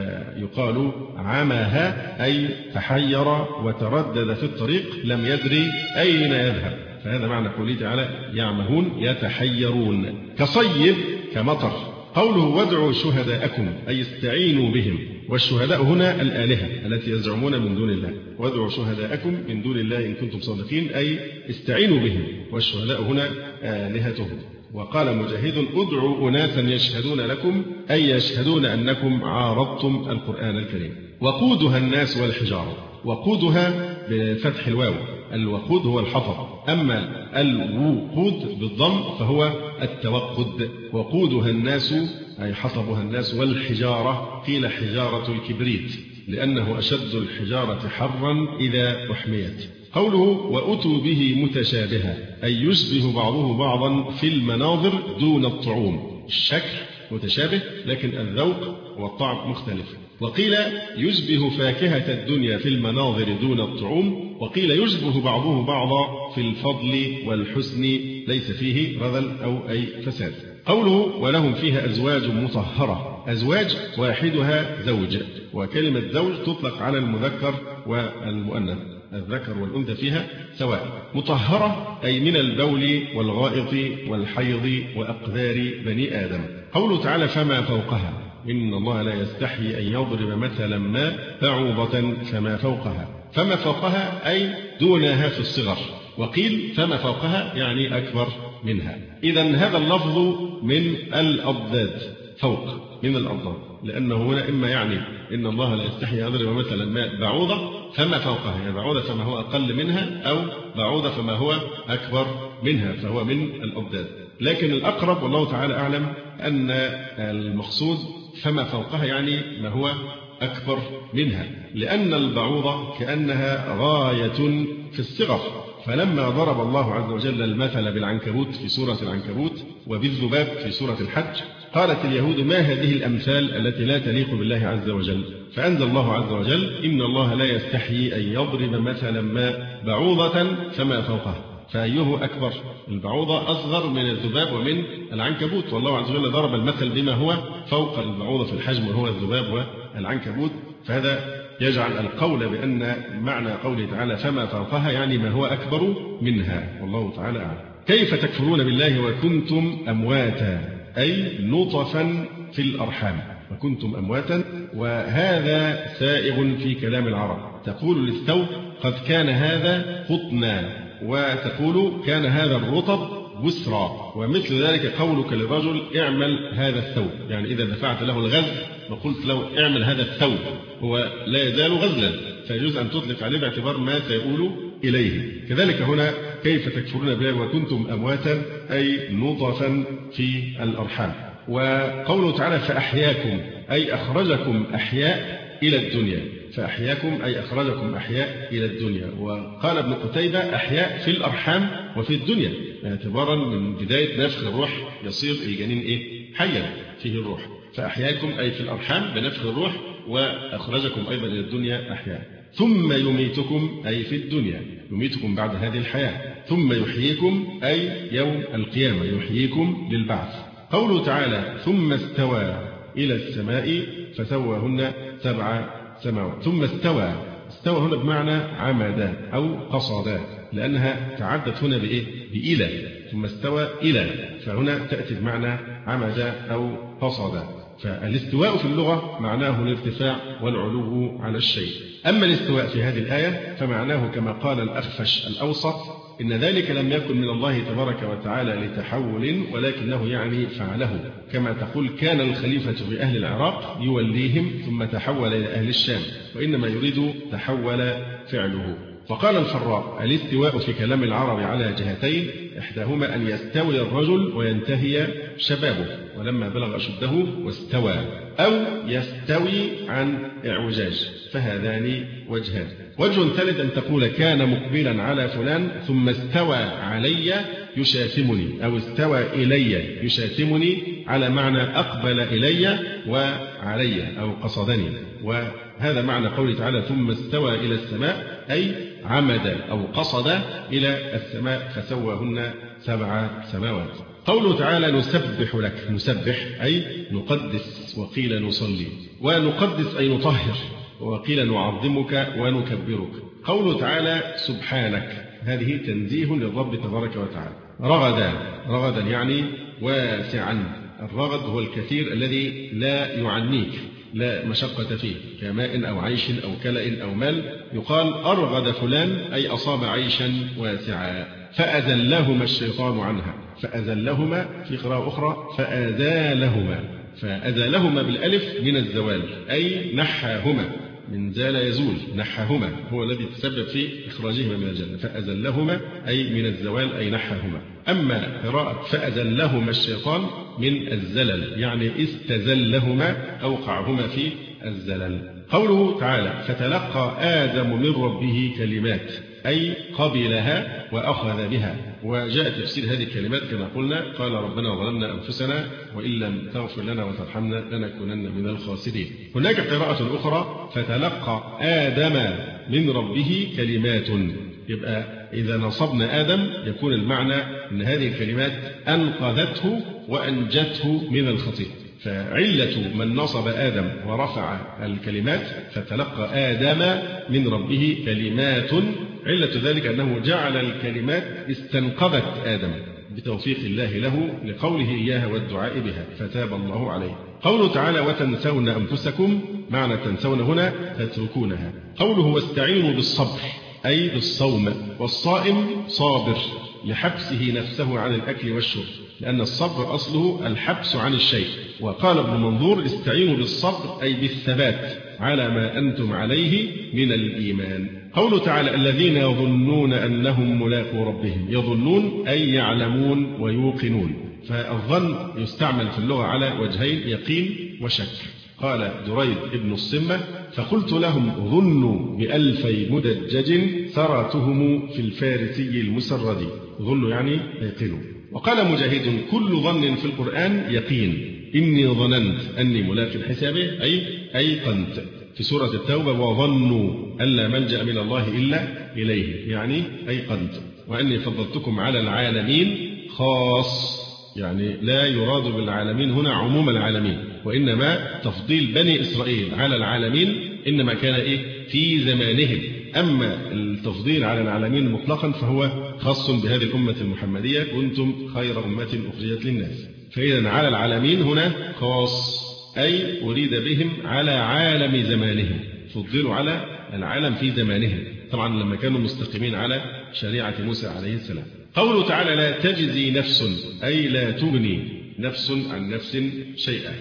فيقال عماها أي تحير وتردد في الطريق لم يدري أين يذهب، فهذا معنى قوله تعالى يعمهون يتحيرون. كصيب كمطر. قوله وادعوا شهداءكم أي استعينوا بهم، والشهداء هنا الآلهة التي يزعمون من دون الله. وادعوا شهداءكم من دون الله إن كنتم صادقين أي استعينوا بهم، والشهداء هنا آلهتهم. وقال مجاهد ادعوا أناسا يشهدون لكم أي يشهدون أنكم عارضتم القرآن الكريم. وقودها الناس والحجارة. وقودها بفتح الواو، الوقود هو الحطب، أما الوقود بالضم فهو التوقد. وقودها الناس أي حطبها الناس، والحجارة قيل حجارة الكبريت لأنه أشد الحجارة حرا إذا أحميت. قوله وأتوا به متشابها أي يشبه بعضه بعضا في المناظر دون الطعوم. الشكل متشابه لكن الذوق والطعم مختلف. وقيل يشبه فاكهة الدنيا في المناظر دون الطعوم، وقيل يشبه بعضه بعضا في الفضل والحسن ليس فيه رذل أو أي فساد. قوله ولهم فيها أزواج مطهرة. أزواج واحدها زوج، وكلمة زوج تطلق على المذكر والمؤنث، الذكر والأنثى فيها سواء. مطهرة أي من البول والغائط والحيض وأقذار بني آدم. قوله تعالى فما فوقها إن الله لا يستحي أن يضرب مثلا ما بعوضة فما فوقها. فما فوقها أي دونها في الصغر، وقيل فما فوقها يعني أكبر منها. إذن هذا اللفظ من الأضداد، فوق من الأضداد، لأنه هنا إما يعني إن الله لا يستحي أن يضرب مثلا ما بعوضة فما فوقها يعني بعوضة فما هو أقل منها، أو بعوضة فما هو أكبر منها فهو من الأضداد. لكن الأقرب والله تعالى أعلم أن المقصود فما فوقها يعني ما هو أكبر منها، لأن البعوضة كأنها غاية في الصغر. فلما ضرب الله عز وجل المثل بالعنكبوت في سورة العنكبوت وبالذباب في سورة الحج قالت اليهود ما هذه الأمثال التي لا تليق بالله عز وجل، فأنزل الله عز وجل إن الله لا يستحيي أن يضرب مثلا ما بعوضة فما فوقها. فأيه أكبر؟ البعوضة أصغر من الذباب ومن العنكبوت، والله عز وجل ضرب المثل بما هو فوق البعوضة في الحجم وهو الذباب والعنكبوت. فهذا يجعل القول بأن معنى قوله تعالى فما فوقها يعني ما هو أكبر منها، والله تعالى أعلم. كيف تكفرون بالله وكنتم أمواتا أي نطفا في الأرحام، وكنتم أمواتا. وهذا سائغ في كلام العرب، تقول للثوب قد كان هذا قطنا، وتقول كان هذا الرطب بسرا. ومثل ذلك قولك للرجل اعمل هذا الثوب، يعني إذا دفعت له الغزل وقلت له اعمل هذا الثوب هو لا يزال غزلا، فيجوز أن تطلق عليه باعتبار ما سيقول إليه. كذلك هنا كيف تكفرون بالله وكنتم أمواتا أي نطفا في الأرحام. وقوله تعالى فأحياكم أي أخرجكم أحياء إلى الدنيا، فأحياكم أي أخرجكم أحياء إلى الدنيا. وقال ابن قتيبة أحياء في الأرحام وفي الدنيا، اعتبارا من بداية نفخ الروح يصير الجنين إيه؟ حيا فيه الروح. فأحياكم أي في الأرحام بنفخ الروح، وأخرجكم أيضا إلى الدنيا أحياء. ثم يميتكم أي في الدنيا، يميتكم بعد هذه الحياة. ثم يحييكم أي يوم القيامة، يحييكم للبعث. قوله تعالى ثم استوى إلى السماء فسواهن سبع سماوات. ثم استوى، استوى هنا بمعنى عمدا أو قصدا، لأنها تعدت هنا بإيه؟ بإلى. ثم استوى إلى، فهنا تأتي بمعنى عمدا أو قصدا. فالاستواء في اللغة معناه الارتفاع والعلو على الشيء. أما الاستواء في هذه الآية فمعناه كما قال الأخفش الأوسط إن ذلك لم يكن من الله تبارك وتعالى لتحول، ولكنه يعني فعله، كما تقول كان الخليفة بأهل العراق يوليهم ثم تحول إلى أهل الشام، وإنما يريد تحول فعله. وقال الفراء الاستواء في كلام العرب على جهتين، إحداهما أن يستوي الرجل وينتهي شبابه ولما بلغ أشده واستوى، أو يستوي عن إعوجاج، فهذان وجهان. وجه ثالث أن تقول كان مقبلا على فلان ثم استوى علي يشاتمني، أو استوى إلي يشاتمني، على معنى أقبل إلي وعلي أو قصدني. وهذا معنى قوله تعالى ثم استوى إلى السماء أي عمد أو قصد إلى السماء فسواهن سبع سماوات. قوله تعالى نسبح لك، نسبح أي نقدس، وقيل نصلي، ونقدس أي نطهر، وقيل نعظمك ونكبرك. قوله تعالى سبحانك، هذه تنزيه للرب تبارك وتعالى. رغدا، رغدا يعني واسعا. الرغد هو الكثير الذي لا يعنيك، لا مشقة فيه، كماء أو عيش أو كلأ أو مال. يقال أرغد فلان أي أصاب عيشا واسعا. فأزلهما الشيطان عنها، فأزلهما في قراءة أخرى فأزالهما، فأزالهما بالألف من الزوال أي نحاهما، من زال يزول، نحاهما هو الذي تسبب في إخراجهما من الجنة. فأزلهما أي من الزوال أي نحاهما. أما قراءة فأزلهما الشيطان من الزلل، يعني استزلهما أوقعهما في الزلل. قوله تعالى فتلقى آدم من ربه كلمات أي قبلها وأخذ بها. وجاء تفسير هذه الكلمات كما قلنا قال ربنا ظلمنا أنفسنا وإن لم تغفر لنا وترحمنا لنكونن من الخاسرين. هناك قراءة أخرى فتلقى آدم من ربه كلمات، يبقى إذا نصبنا آدم يكون المعنى أن هذه الكلمات أنقذته وأنجته من الخطيئة. فعلة من نصب آدم ورفع الكلمات فتلقى آدم من ربه كلمات، علة ذلك أنه جعل الكلمات استنقذت آدم بتوفيق الله له لقوله إياها والدعاء بها فتاب الله عليه. قوله تعالى وتنسون أنفسكم، معنى تنسون هنا تتركونها. قوله واستعينوا بالصبر أي بالصوم، والصائم صابر لحبسه نفسه عن الأكل والشرب، لأن الصبر أصله الحبس عن الشيء. وقال ابن منظور استعينوا بالصبر أي بالثبات على ما أنتم عليه من الإيمان. قوله تعالى الذين يظنون أنهم ملاقو ربهم، يظنون أي يعلمون ويوقنون. فالظن يستعمل في اللغة على وجهين، يقين وشك. قال دريد ابن الصمة فقلت لهم ظنوا بألفي مدجج ثراتهم في الفارسي المسرد، ظنوا يعني يقينوا. وقال مجاهد كل ظن في القرآن يقين، إني ظننت أني ملاق حسابه أي أيقنت في سورة التوبة وظنوا أن لا ملجأ من الله إلا إليه، يعني أيقنت. وأني فضلتكم على العالمين خاص، يعني لا يراد بالعالمين هنا عموم العالمين، وإنما تفضيل بني إسرائيل على العالمين إنما كان إيه في زمانهم، أما التفضيل على العالمين مطلقا فهو خاص بهذه الأمة المحمدية، كنتم خير أمة أخرجت للناس. فإذا على العالمين هنا خاص، أي أريد بهم على عالم زمانهم، فضلوا على العالم في زمانهم، طبعا لما كانوا مستقيمين على شريعة موسى عليه السلام. قوله تعالى لا تجزي نفس، أي لا تغني نفس عن نفس شيئا.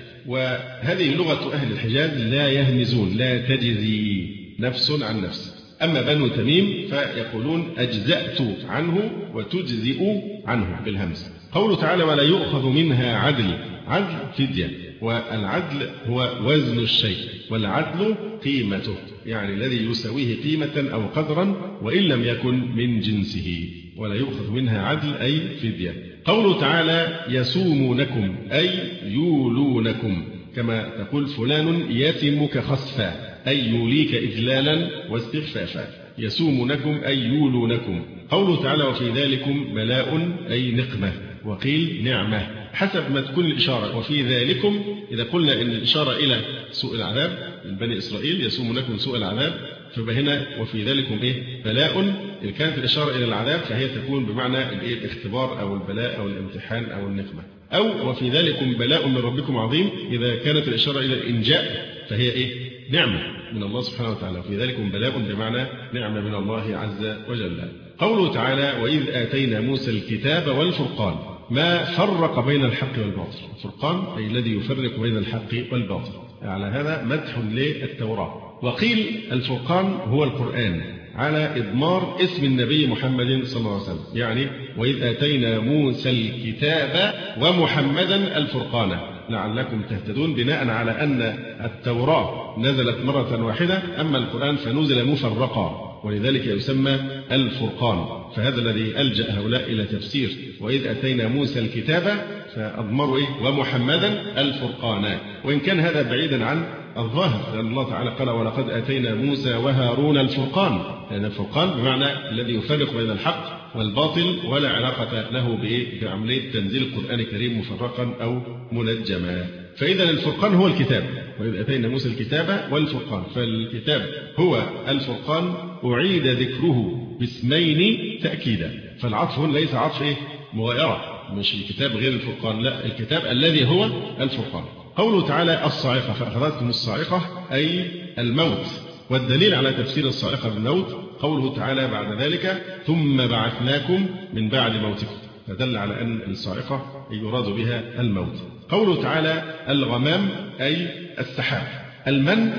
وهذه لغة أهل الحجاز لا يهمزون، لا تجزي نفس عن نفس. أما بنو تميم فيقولون أجزأت عنه وتجزئ عنه بالهمز. قوله تعالى ولا يؤخذ منها عدل، عدل فدية، والعدل هو وزن الشيء، والعدل قيمته، يعني الذي يساويه قيمة أو قدرا وإن لم يكن من جنسه. ولا يؤخذ منها عدل أي فدية. قوله تعالى يسومونكم، أي يولونكم، كما تقول فلان يسمك خسفا، أي يوليك إجلالا واستخفافا. يسومونكم أي يولونكم. قوله تعالى وفي ذلكم بلاء، أي نقمة، وقيل نعمة حسب ما تكون الإشارة. وفي ذلكم إذا قلنا إن الإشارة إلى سوء العذاب من بني إسرائيل، يسومونكم سوء العذاب، فهنا وفي ذلكم إيه بلاء. إذا كانت الإشارة إلى العذاب فهي تكون بمعنى الاختبار أو البلاء أو الامتحان أو النقمة. أو وفي ذلكم بلاء من ربكم عظيم، إذا كانت الإشارة إلى الإنجاء فهي إيه نعمة من الله سبحانه وتعالى. وفي ذلكم بلاء بمعنى نعمة من الله عز وجل. قوله تعالى وإذ آتينا موسى الكتاب والفرقان، ما فرق بين الحق والباطل. الفرقان أي الذي يفرق بين الحق والباطل. على هذا مدح للتوراة. وقيل الفرقان هو القرآن على إضمار اسم النبي محمد صلى الله عليه وسلم، يعني وإذ آتينا موسى الكتاب ومحمدا الفرقان لعلكم تهتدون، بناء على أن التوراة نزلت مرة واحدة، أما القرآن فنزل مفرقا ولذلك يسمى الفرقان. فهذا الذي ألجأ هؤلاء إلى تفسير وإذ أتينا موسى الكتاب فأضمروا إيه ومحمدا الفرقان، وإن كان هذا بعيدا عن الظاهر، لأن الله تعالى قال ولقد أتينا موسى وهارون الفرقان، لأن الفرقان بمعنى الذي يفرق بين الحق والباطل، ولا علاقة له بعملية تنزيل القرآن الكريم مفرقا أو منجما. فإذا الفرقان هو الكتاب، وإذ أتينا موسى الكتاب والفرقان، فالكتاب هو الفرقان أعيد ذكره باسمين تأكيدا. فالعطف هنا ليس عطف إيه مغايرة، مش الكتاب غير الفرقان، لا الكتاب الذي هو الفرقان. قوله تعالى الصاعقة فأخذتكم الصاعقة أي الموت، والدليل على تفسير الصاعقة بالموت قوله تعالى بعد ذلك ثم بعثناكم من بعد موتكم، فدل على أن الصاعقة يراد بها الموت. قوله تعالى الغمام أي السحاب. المن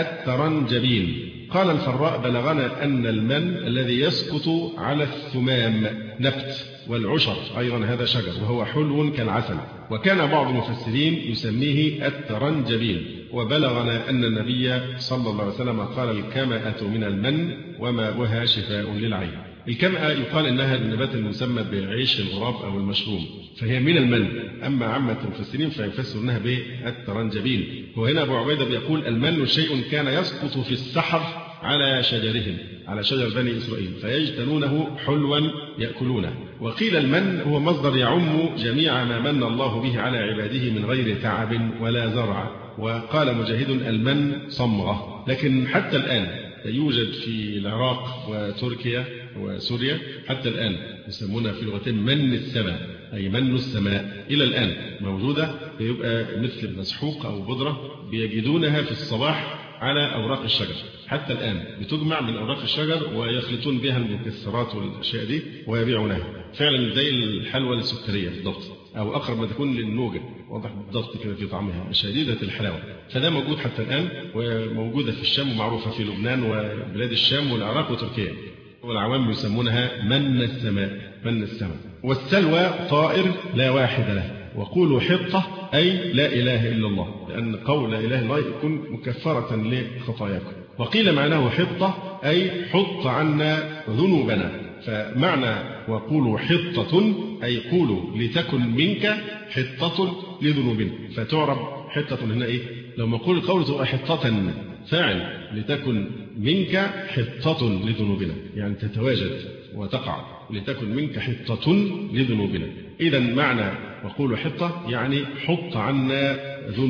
الترنجبيل. قال الفراء بلغنا أن المن الذي يسقط على الثمام نبت، والعشر أيضا هذا شجر وهو حلو كالعسل، وكان بعض المفسرين يسميه الترنجبيل. وبلغنا أن النبي صلى الله عليه وسلم قال الكمأة من المن وماؤها شفاء للعين. الكمأة يقال إنها النبات المسمى بعيش الغراب أو المشروم، فهي من المن. أما عامة المفسرين فيفسرونها بالترنجبيل. وهنا أبو عبيدة بيقول المن شيء كان يسقط في السحر على شجرهم، على شجر بني إسرائيل، فيجتنونه حلوا يأكلونه. وقيل المن هو مصدر يعم جميع ما من الله به على عباده من غير تعب ولا زرع. وقال مجاهد المن صمغة. لكن حتى الآن يوجد في العراق وتركيا وسوريا حتى الآن يسمونها في لغتين من السماء، أي من السماء، إلى الآن موجودة، بيبقى مثل مسحوق أو بودرة بيجدونها في الصباح على أوراق الشجر، حتى الآن بتجمع من أوراق الشجر ويخلطون بها المكسرات والأشياء دي ويبيعونها، فعلا زي الحلوى السكرية بالضبط، أو أقرب ما تكون للنوجة، واضح بالضبط كده في طعمها شديدة الحلاوة. فده موجود حتى الآن، وموجودة في الشام ومعروفة في لبنان وبلاد الشام والعراق وتركيا، والعوام يسمونها من السماء، من السماء. والسلوى طائر لا واحد له. وقولوا حطة أي لا إله إلا الله، لأن قول لا إله إلا الله يكون مكفرة لخطاياكم. وقيل معناه حطة أي حط عنا ذنوبنا، فمعنى وقولوا حطة أي قولوا لتكن منك حطة لذنوبنا، فتعرب حطة هنا إيه؟ لو ما نقول القول تبقى حطة فاعل لتكن منك حطة لذنوبنا، يعني تتواجد وتقع لتكن منك حطة لذنوبنا. إذا معنى وقولوا حطة يعني حط عنا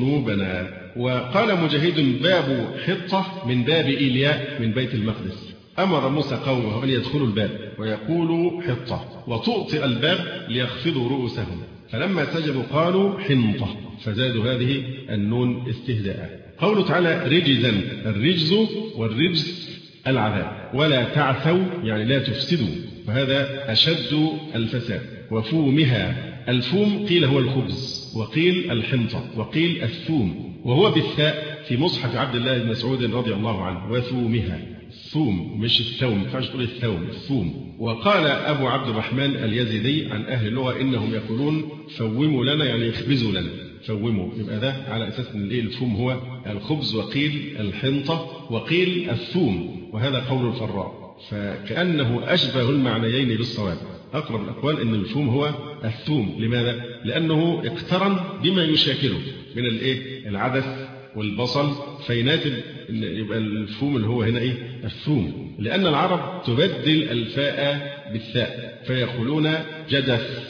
ذنوبنا. وقال مجاهد باب حطة من باب إيلياء من بيت المقدس، أمر موسى قومه أن يدخلوا الباب ويقولوا حطة وتؤطئ الباب ليخفضوا رؤوسهم، فلما سجدوا قالوا حنطة فزادوا هذه النون استهزاء. قوله تعالى رجزا، الرجز والرجز العذاب، ولا تعثوا يعني لا تفسدوا، وهذا أشد الفساد. وفومها، الفوم قيل هو الخبز وقيل الحنطة وقيل الثوم، وهو بالثاء في مصحف عبد الله بن مسعود رضي الله عنه، وثومها الثوم مش الثوم، ما ينفعش تقول الثوم، الثوم. وقال أبو عبد الرحمن اليزيدي عن أهل اللغة إنهم يقولون فوموا لنا يعني اخبزوا لنا، فوموا، يبقى ده على أساس أن الفوم هو الخبز وقيل الحنطة وقيل الثوم، وهذا قول الفراء، فكأنه أشبه المعنيين بالصواب. أقرب الأقوال أن الفوم هو الثوم. لماذا؟ لأنه اقترن بما يشاكله من الإيه؟ العدس والبصل، فيناسب يبقى الفوم اللي هو هنا إيه؟ الثوم، لأن العرب تبدل الفاء بالثاء فيقولون جدث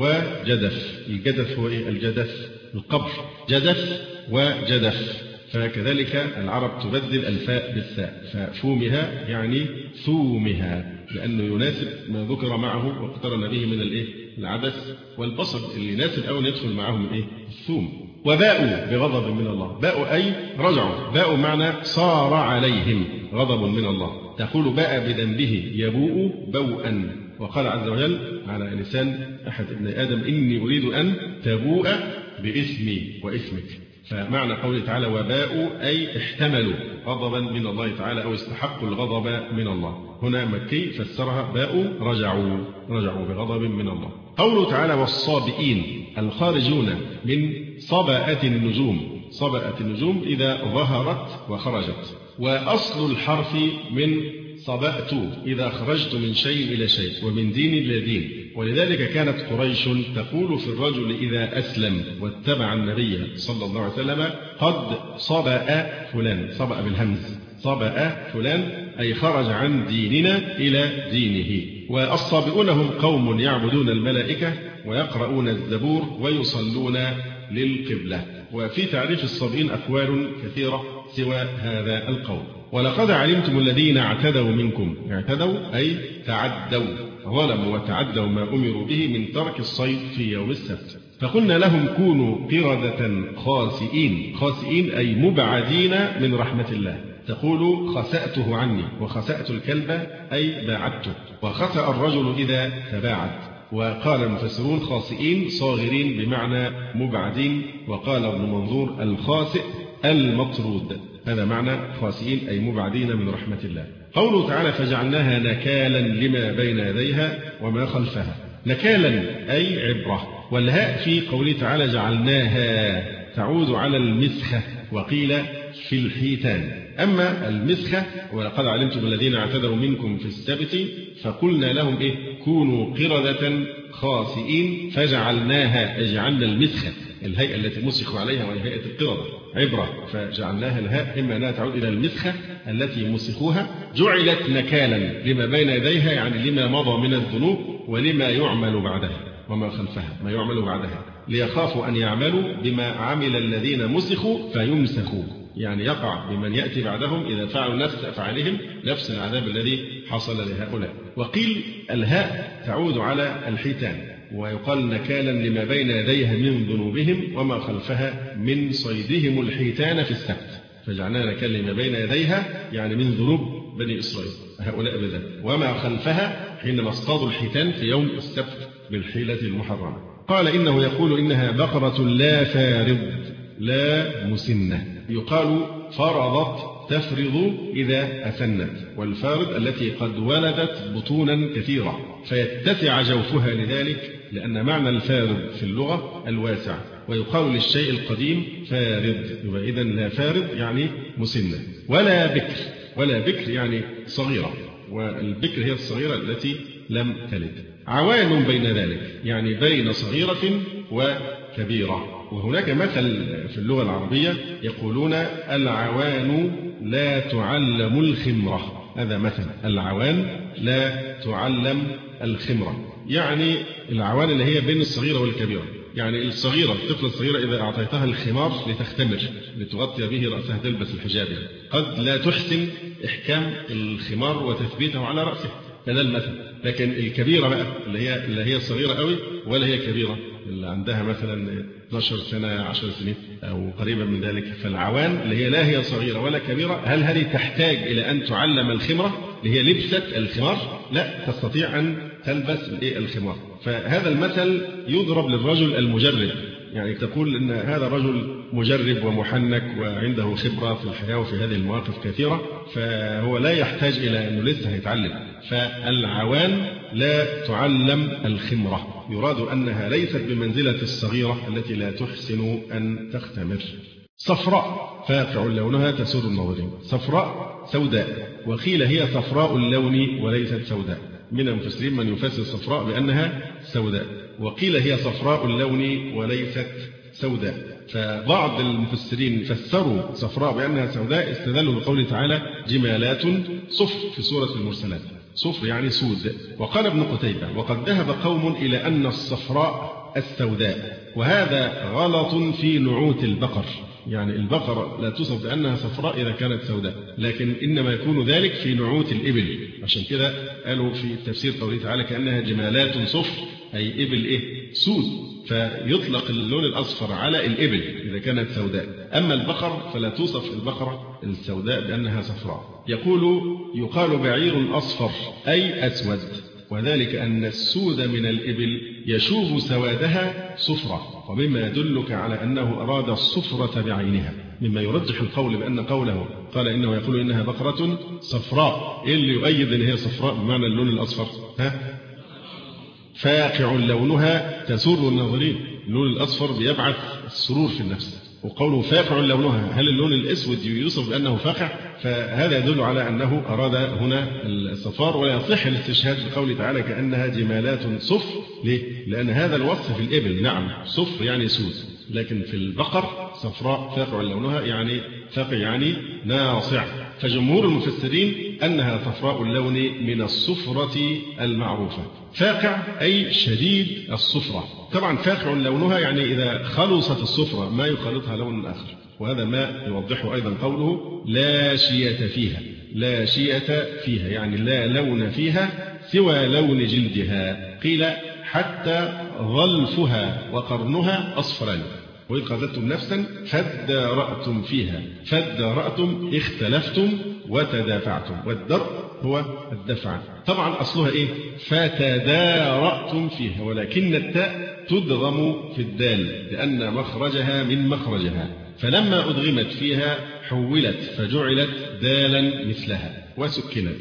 وجدف. الجدف هو إيه؟ الجدف القبر، جدف وجدف، فكذلك العرب تبدل الفاء بالثاء، ففومها يعني ثومها، لأنه يناسب ما ذكر معه واقترن به من الإيه؟ العدس والبصل، اللي يناسب أو يدخل معهم الإيه؟ الثوم. وباءوا بغضب من الله، باءوا أي رجعوا، باءوا معنى صار عليهم غضب من الله. تقول باء بذنبه يبوء بوءا، وقال عز وجل على لسان أحد ابن آدم إني أريد أن تبوء بإثمي وإثمك. فمعنى قوله تعالى وباءوا أي احتملوا غضبا من الله تعالى أو استحقوا الغضب من الله. هنا مكي فسرها باءوا رجعوا، رجعوا بغضب من الله. قوله تعالى والصابئين الخارجون من صبأة النجوم، صبأة النجوم إذا ظهرت وخرجت، وأصل الحرف من صبأت إذا خرجت من شيء إلى شيء ومن دين إلى دين، ولذلك كانت قريش تقول في الرجل إذا أسلم واتبع النبي صلى الله عليه وسلم قد صبأ فلان، صبأ بالهمز، صبأ فلان أي خرج عن ديننا إلى دينه. والصابئون هم قوم يعبدون الملائكة ويقرؤون الزبور ويصلون للقبلة. وفي تعريف الصابئين أقوال كثيرة سوى هذا القول. ولقد علمتم الذين اعتدوا منكم، اعتدوا أي تعدوا، ظلموا وتعدوا ما أمروا به من ترك الصيد في يوم السبت، فقلنا لهم كونوا قردة خاسئين، خاسئين أي مبعدين من رحمة الله. تقول خسأته عني، وخسأت الكلب أي باعدته، وخسأ الرجل إذا تباعد. وقال المفسرون خاسئين صاغرين بمعنى مبعدين، وقال ابن منظور الخاسئ المطرود، هذا معنى خاسئين أي مبعدين من رحمة الله. قوله تعالى فجعلناها نكالا لما بين يديها وما خلفها، نكالا أي عبرة. والهاء في قوله تعالى جعلناها تعود على المسخة، وقيل في الحيتان. أما المسخة ولقد علمتم الذين اعتدوا منكم في السبت فقلنا لهم إيه كونوا قردة خاسئين فجعلناها، أجعلنا المسخة الهيئة التي مسخوا عليها وهي هيئة القردة عبرة، فجعلناها الهاء إما أنها تعود إلى المسخة التي مسخوها، جعلت نكالا لما بين يديها يعني لما مضى من الذنوب ولما يعمل بعدها وما خلفها ما يعمل بعدها، ليخافوا أن يعملوا بما عمل الذين مسخوا فيمسخوا، يعني يقع بمن يأتي بعدهم إذا فعلوا نفس أفعالهم نفس العذاب الذي حصل لهؤلاء. وقيل الهاء تعود على الحيتان، ويقال نكالا لما بين يديها من ذنوبهم وما خلفها من صيدهم الحيتان في السبت، فجعلنا نكالا لما بين يديها يعني من ذنوب بني إسرائيل هؤلاء بذلك، وما خلفها حينما اصطادوا الحيتان في يوم السبت بالحيلة المحرمة. قال إنه يقول إنها بقرة لا فارض لا مسنة، يقال فرضت تفرض إذا أسنت، والفارض التي قد ولدت بطونا كثيرة فيتسع جوفها لذلك، لأن معنى الفارض في اللغة الواسع، ويقال للشيء القديم فارض، يبقى إذن لا فارض يعني مسنة. ولا بكر، ولا بكر يعني صغيرة، والبكر هي الصغيرة التي لم تلد. عوان بين ذلك يعني بين صغيرة وكبيرة. وهناك مثل في اللغة العربية يقولون العوان لا تعلم الخمرة، هذا مثل العوان لا تعلم الخمرة، يعني العوان اللي هي بين الصغيرة والكبيرة، يعني الصغيرة، الطفلة الصغيرة إذا أعطيتها الخمار لتختمر لتغطي به رأسها تلبس الحجاب، قد لا تحسن إحكام الخمار وتثبيته على رأسها، هذا المثل. لكن الكبيرة بقى اللي هي اللي هي صغيرة قوي ولا هي كبيرة، اللي عندها مثلا اثناشر سنة عشر سنين أو قريبا من ذلك، فالعوان اللي هي لا هي صغيرة ولا كبيرة، هل هذه تحتاج إلى أن تعلم الخمرة اللي هي لبسة الخمار؟ لا، تستطيع أن تلبس الخمار. فهذا المثل يضرب للرجل المجرب، يعني تقول إن هذا رجل مجرب ومحنك وعنده خبرة في الحياة وفي هذه المواقف كثيرة، فهو لا يحتاج إلى أنه لسه هيتعلم. فالعوان لا تعلم الخمرة، يراد أنها ليست بمنزلة الصغيرة التي لا تحسن أن تختمر. صفراء فاقع لونها تسر الناظرين. صفراء سوداء، وقيل هي صفراء اللون وليست سوداء. من المفسرين من يفسر صفراء بأنها سوداء، وقيل هي صفراء اللون وليست سوداء. فبعض المفسرين فسروا صفراء بأنها سوداء، استدلوا بقوله تعالى جمالات صفر في سورة المرسلات، صفر يعني سود. وقال ابن قتيبة وقد ذهب قوم إلى أن الصفراء السوداء، وهذا غلط في نعوت البقر، يعني البقرة لا توصف بأنها صفراء إذا كانت سوداء، لكن إنما يكون ذلك في نعوت الإبل. عشان كده قالوا في تفسير قوله تعالى كأنها جمالات صفر، أي إبل إيه؟ سود، فيطلق اللون الأصفر على الإبل إذا كانت سوداء. أما البقر فلا توصف البقرة السوداء بأنها صفراء. يقول يقال بعير أصفر أي أسود، وذلك أن السود من الإبل يشوب سوادها صفرة، ومما يدلك على أنه أراد الصفرة بعينها، مما يرجح القول بأن قوله قال إنه يقول إنها بقرة صفراء. إيه اللي يؤيد أن هي صفراء بمعنى اللون الأصفر؟ ها؟ فاقع لونها تسر الناظرين، اللون الأصفر بيبعث السرور في النفس. وقوله فاقع لونها، هل اللون الأسود يوصف بأنه فاقع؟ فهذا يدل على أنه أراد هنا الصفار، ولا يصح الاستشهاد بقوله تعالى كأنها جمالات صفر. ليه؟ لأن هذا الوصف في الإبل نعم صفر يعني سود، لكن في البقر صفراء فاقع لونها يعني فاقع يعني ناصع. فجمهور المفسرين أنها صفراء اللون من الصفرة المعروفة. فاقع أي شديد الصفرة. طبعا فاقع لونها يعني إذا خلصت الصفرة ما يخلطها لون آخر، وهذا ما يوضحه أيضا قوله لا شية فيها. لا شية فيها يعني لا لون فيها سوى لون جلدها. قيل حتى ظلفها وقرنها أصفران. وإذ قذفتم نفسا فادارأتم فيها. فادارأتم اختلفتم وتدافعتم، والدرء هو الدفع. طبعا أصلها إيه؟ فتدارأتم فيها، ولكن التاء تدغم في الدال لأن مخرجها من مخرجها، فلما أدغمت فيها حولت فجعلت دالا مثلها وسكنت،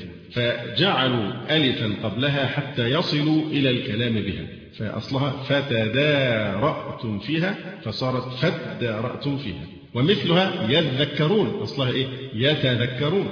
فجعلوا ألفا قبلها حتى يصلوا إلى الكلام بها، فأصلها فتدارأتم فيها فصارت فدارأتم فيها. ومثلها يذكرون، أصلها إيه؟ يتذكرون،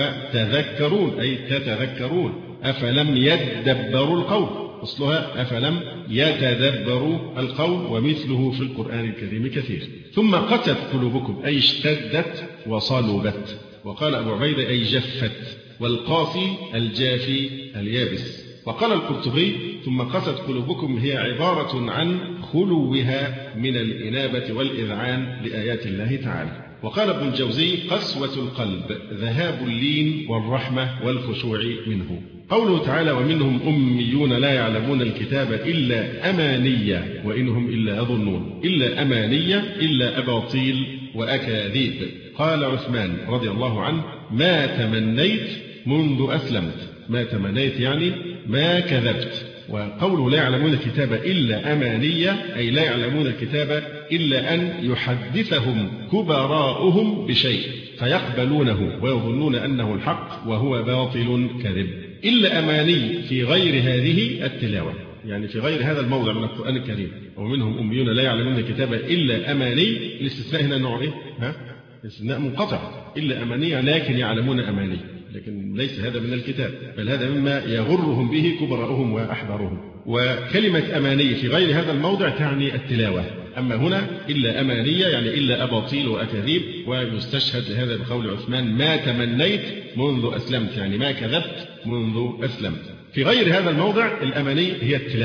وتذكرون أي تتذكرون. أفلم يدبروا القول، أصلها أفلم يتدبروا القول، ومثله في القرآن الكريم كثير. ثم قست قلوبكم أي اشتدت وصلبت. وقال أبو عبيدة أي جفت، والقاسي الجافي اليابس. وقال القرطبي ثم قست قلوبكم هي عبارة عن خلوها من الإنابة والإذعان لآيات الله تعالى. وقال ابن الجوزي قسوة القلب ذهاب اللين والرحمة والخشوع منه. قوله تعالى ومنهم أميون لا يعلمون الكتاب إلا أمانية وإنهم إلا يظنون. إلا أمانية إلا أباطيل وأكاذيب. قال عثمان رضي الله عنه ما تمنيت منذ أسلمت. ما تمنيت يعني ما كذبت. وقوله لا يعلمون الكتاب إلا أمانية أي لا يعلمون الكتاب إلا أن يحدثهم كبراؤهم بشيء فيقبلونه ويظنون أنه الحق وهو باطل كذب. إلا أماني في غير هذه التلاوة، يعني في غير هذا الموضع من القرآن الكريم. ومنهم أميون لا يعلمون الكتاب إلا أماني. الاستثناء هنا نوع إيه؟ ها؟ استثناء منقطع. إلا أماني لكن يعلمون أماني، لكن ليس هذا من الكتاب، بل هذا مما يغرهم به كبراؤهم وأحبارهم. وكلمة أماني في غير هذا الموضع تعني التلاوة، أما هنا إلا أمانية يعني إلا أباطيل وأكاذيب. ويستشهد لهذا بقول عثمان ما تمنيت منذ أسلمت، يعني ما كذبت منذ أسلمت. في غير هذا الموضع الأماني هي التلاوة،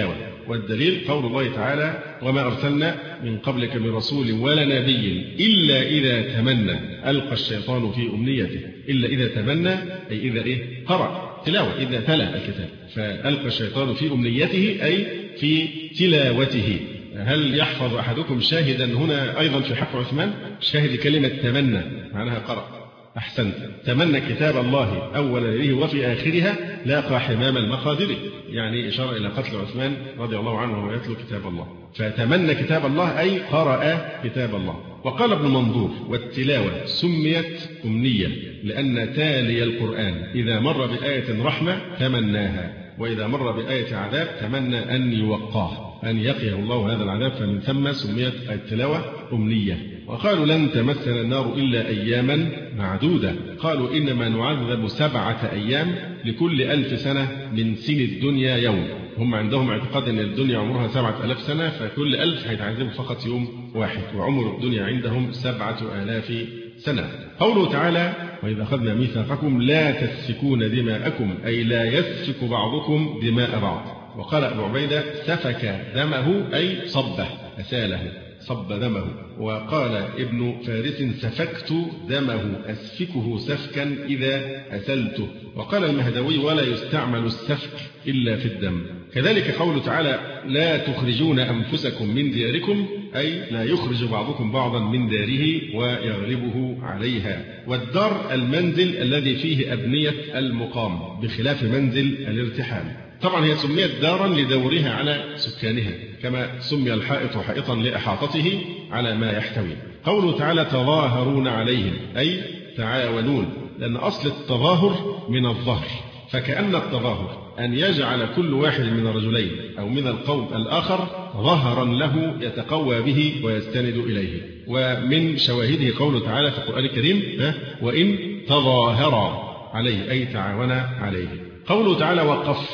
والدليل قول الله تعالى وما أرسلنا من قبلك من رسول ولا نبي إلا إذا تمنى ألقى الشيطان في أمنيته. إلا إذا تمنى أي إذا إيه قرأ تلاوة، إذا تلا الكتاب، فألقى الشيطان في أمنيته أي في تلاوته. هل يحفظ أحدكم شاهدا هنا أيضا في حق عثمان؟ شاهد كلمة تمنى معناها قرأ. أحسنت. تمنى كتاب الله أول ليله وفي آخرها لاقى حمام المقادير، يعني إشارة إلى قتل عثمان رضي الله عنه وهو يتلو كتاب الله. فتمنى كتاب الله أي قرأ كتاب الله. وقال ابن منظور والتلاوة سميت أمنية لأن تالي القرآن إذا مر بآية رحمة تمناها، وإذا مر بآية عذاب تمنى أن يوقاه، أن يقيه الله هذا العذاب، فمن ثم سميت التلاوة أمنية. وقالوا لن تمسنا النار إلا أياما معدودة، قالوا إنما نعذب سبعة أيام لكل ألف سنة من سن الدنيا يوم. هم عندهم اعتقاد أن الدنيا عمرها سبعة ألاف سنة، فكل ألف هيتعذبوا فقط يوم واحد، وعمر الدنيا عندهم سبعة آلاف سنة. قوله تعالى وإذا أخذنا ميثاقكم لا تسفكون دماءكم أي لا يسفك بعضكم دماء بعض. وقال أبو عبيدة سفك دمه أي صبه أساله، صب دمه. وقال ابن فارس سفكت دمه أسفكه سفكا إذا أسلته. وقال المهدوي ولا يستعمل السفك إلا في الدم. كذلك قوله تعالى لا تخرجون أنفسكم من دياركم أي لا يخرج بعضكم بعضا من داره ويغلبه عليها. والدار المنزل الذي فيه أبنية المقام بخلاف منزل الارتحال. طبعا هي سميت دارا لدورها على سكانها، كما سمي الحائط حائطا لإحاطته على ما يحتوي. قوله تعالى تظاهرون عليهم أي تعاونون، لأن أصل التظاهر من الظهر، فكأن التظاهر أن يجعل كل واحد من الرجلين أو من القوم الآخر ظهرا له يتقوى به ويستند إليه. ومن شواهده قوله تعالى في القرآن الكريم وإن تظاهرا عليه أي تعاون عليه. قوله تعالى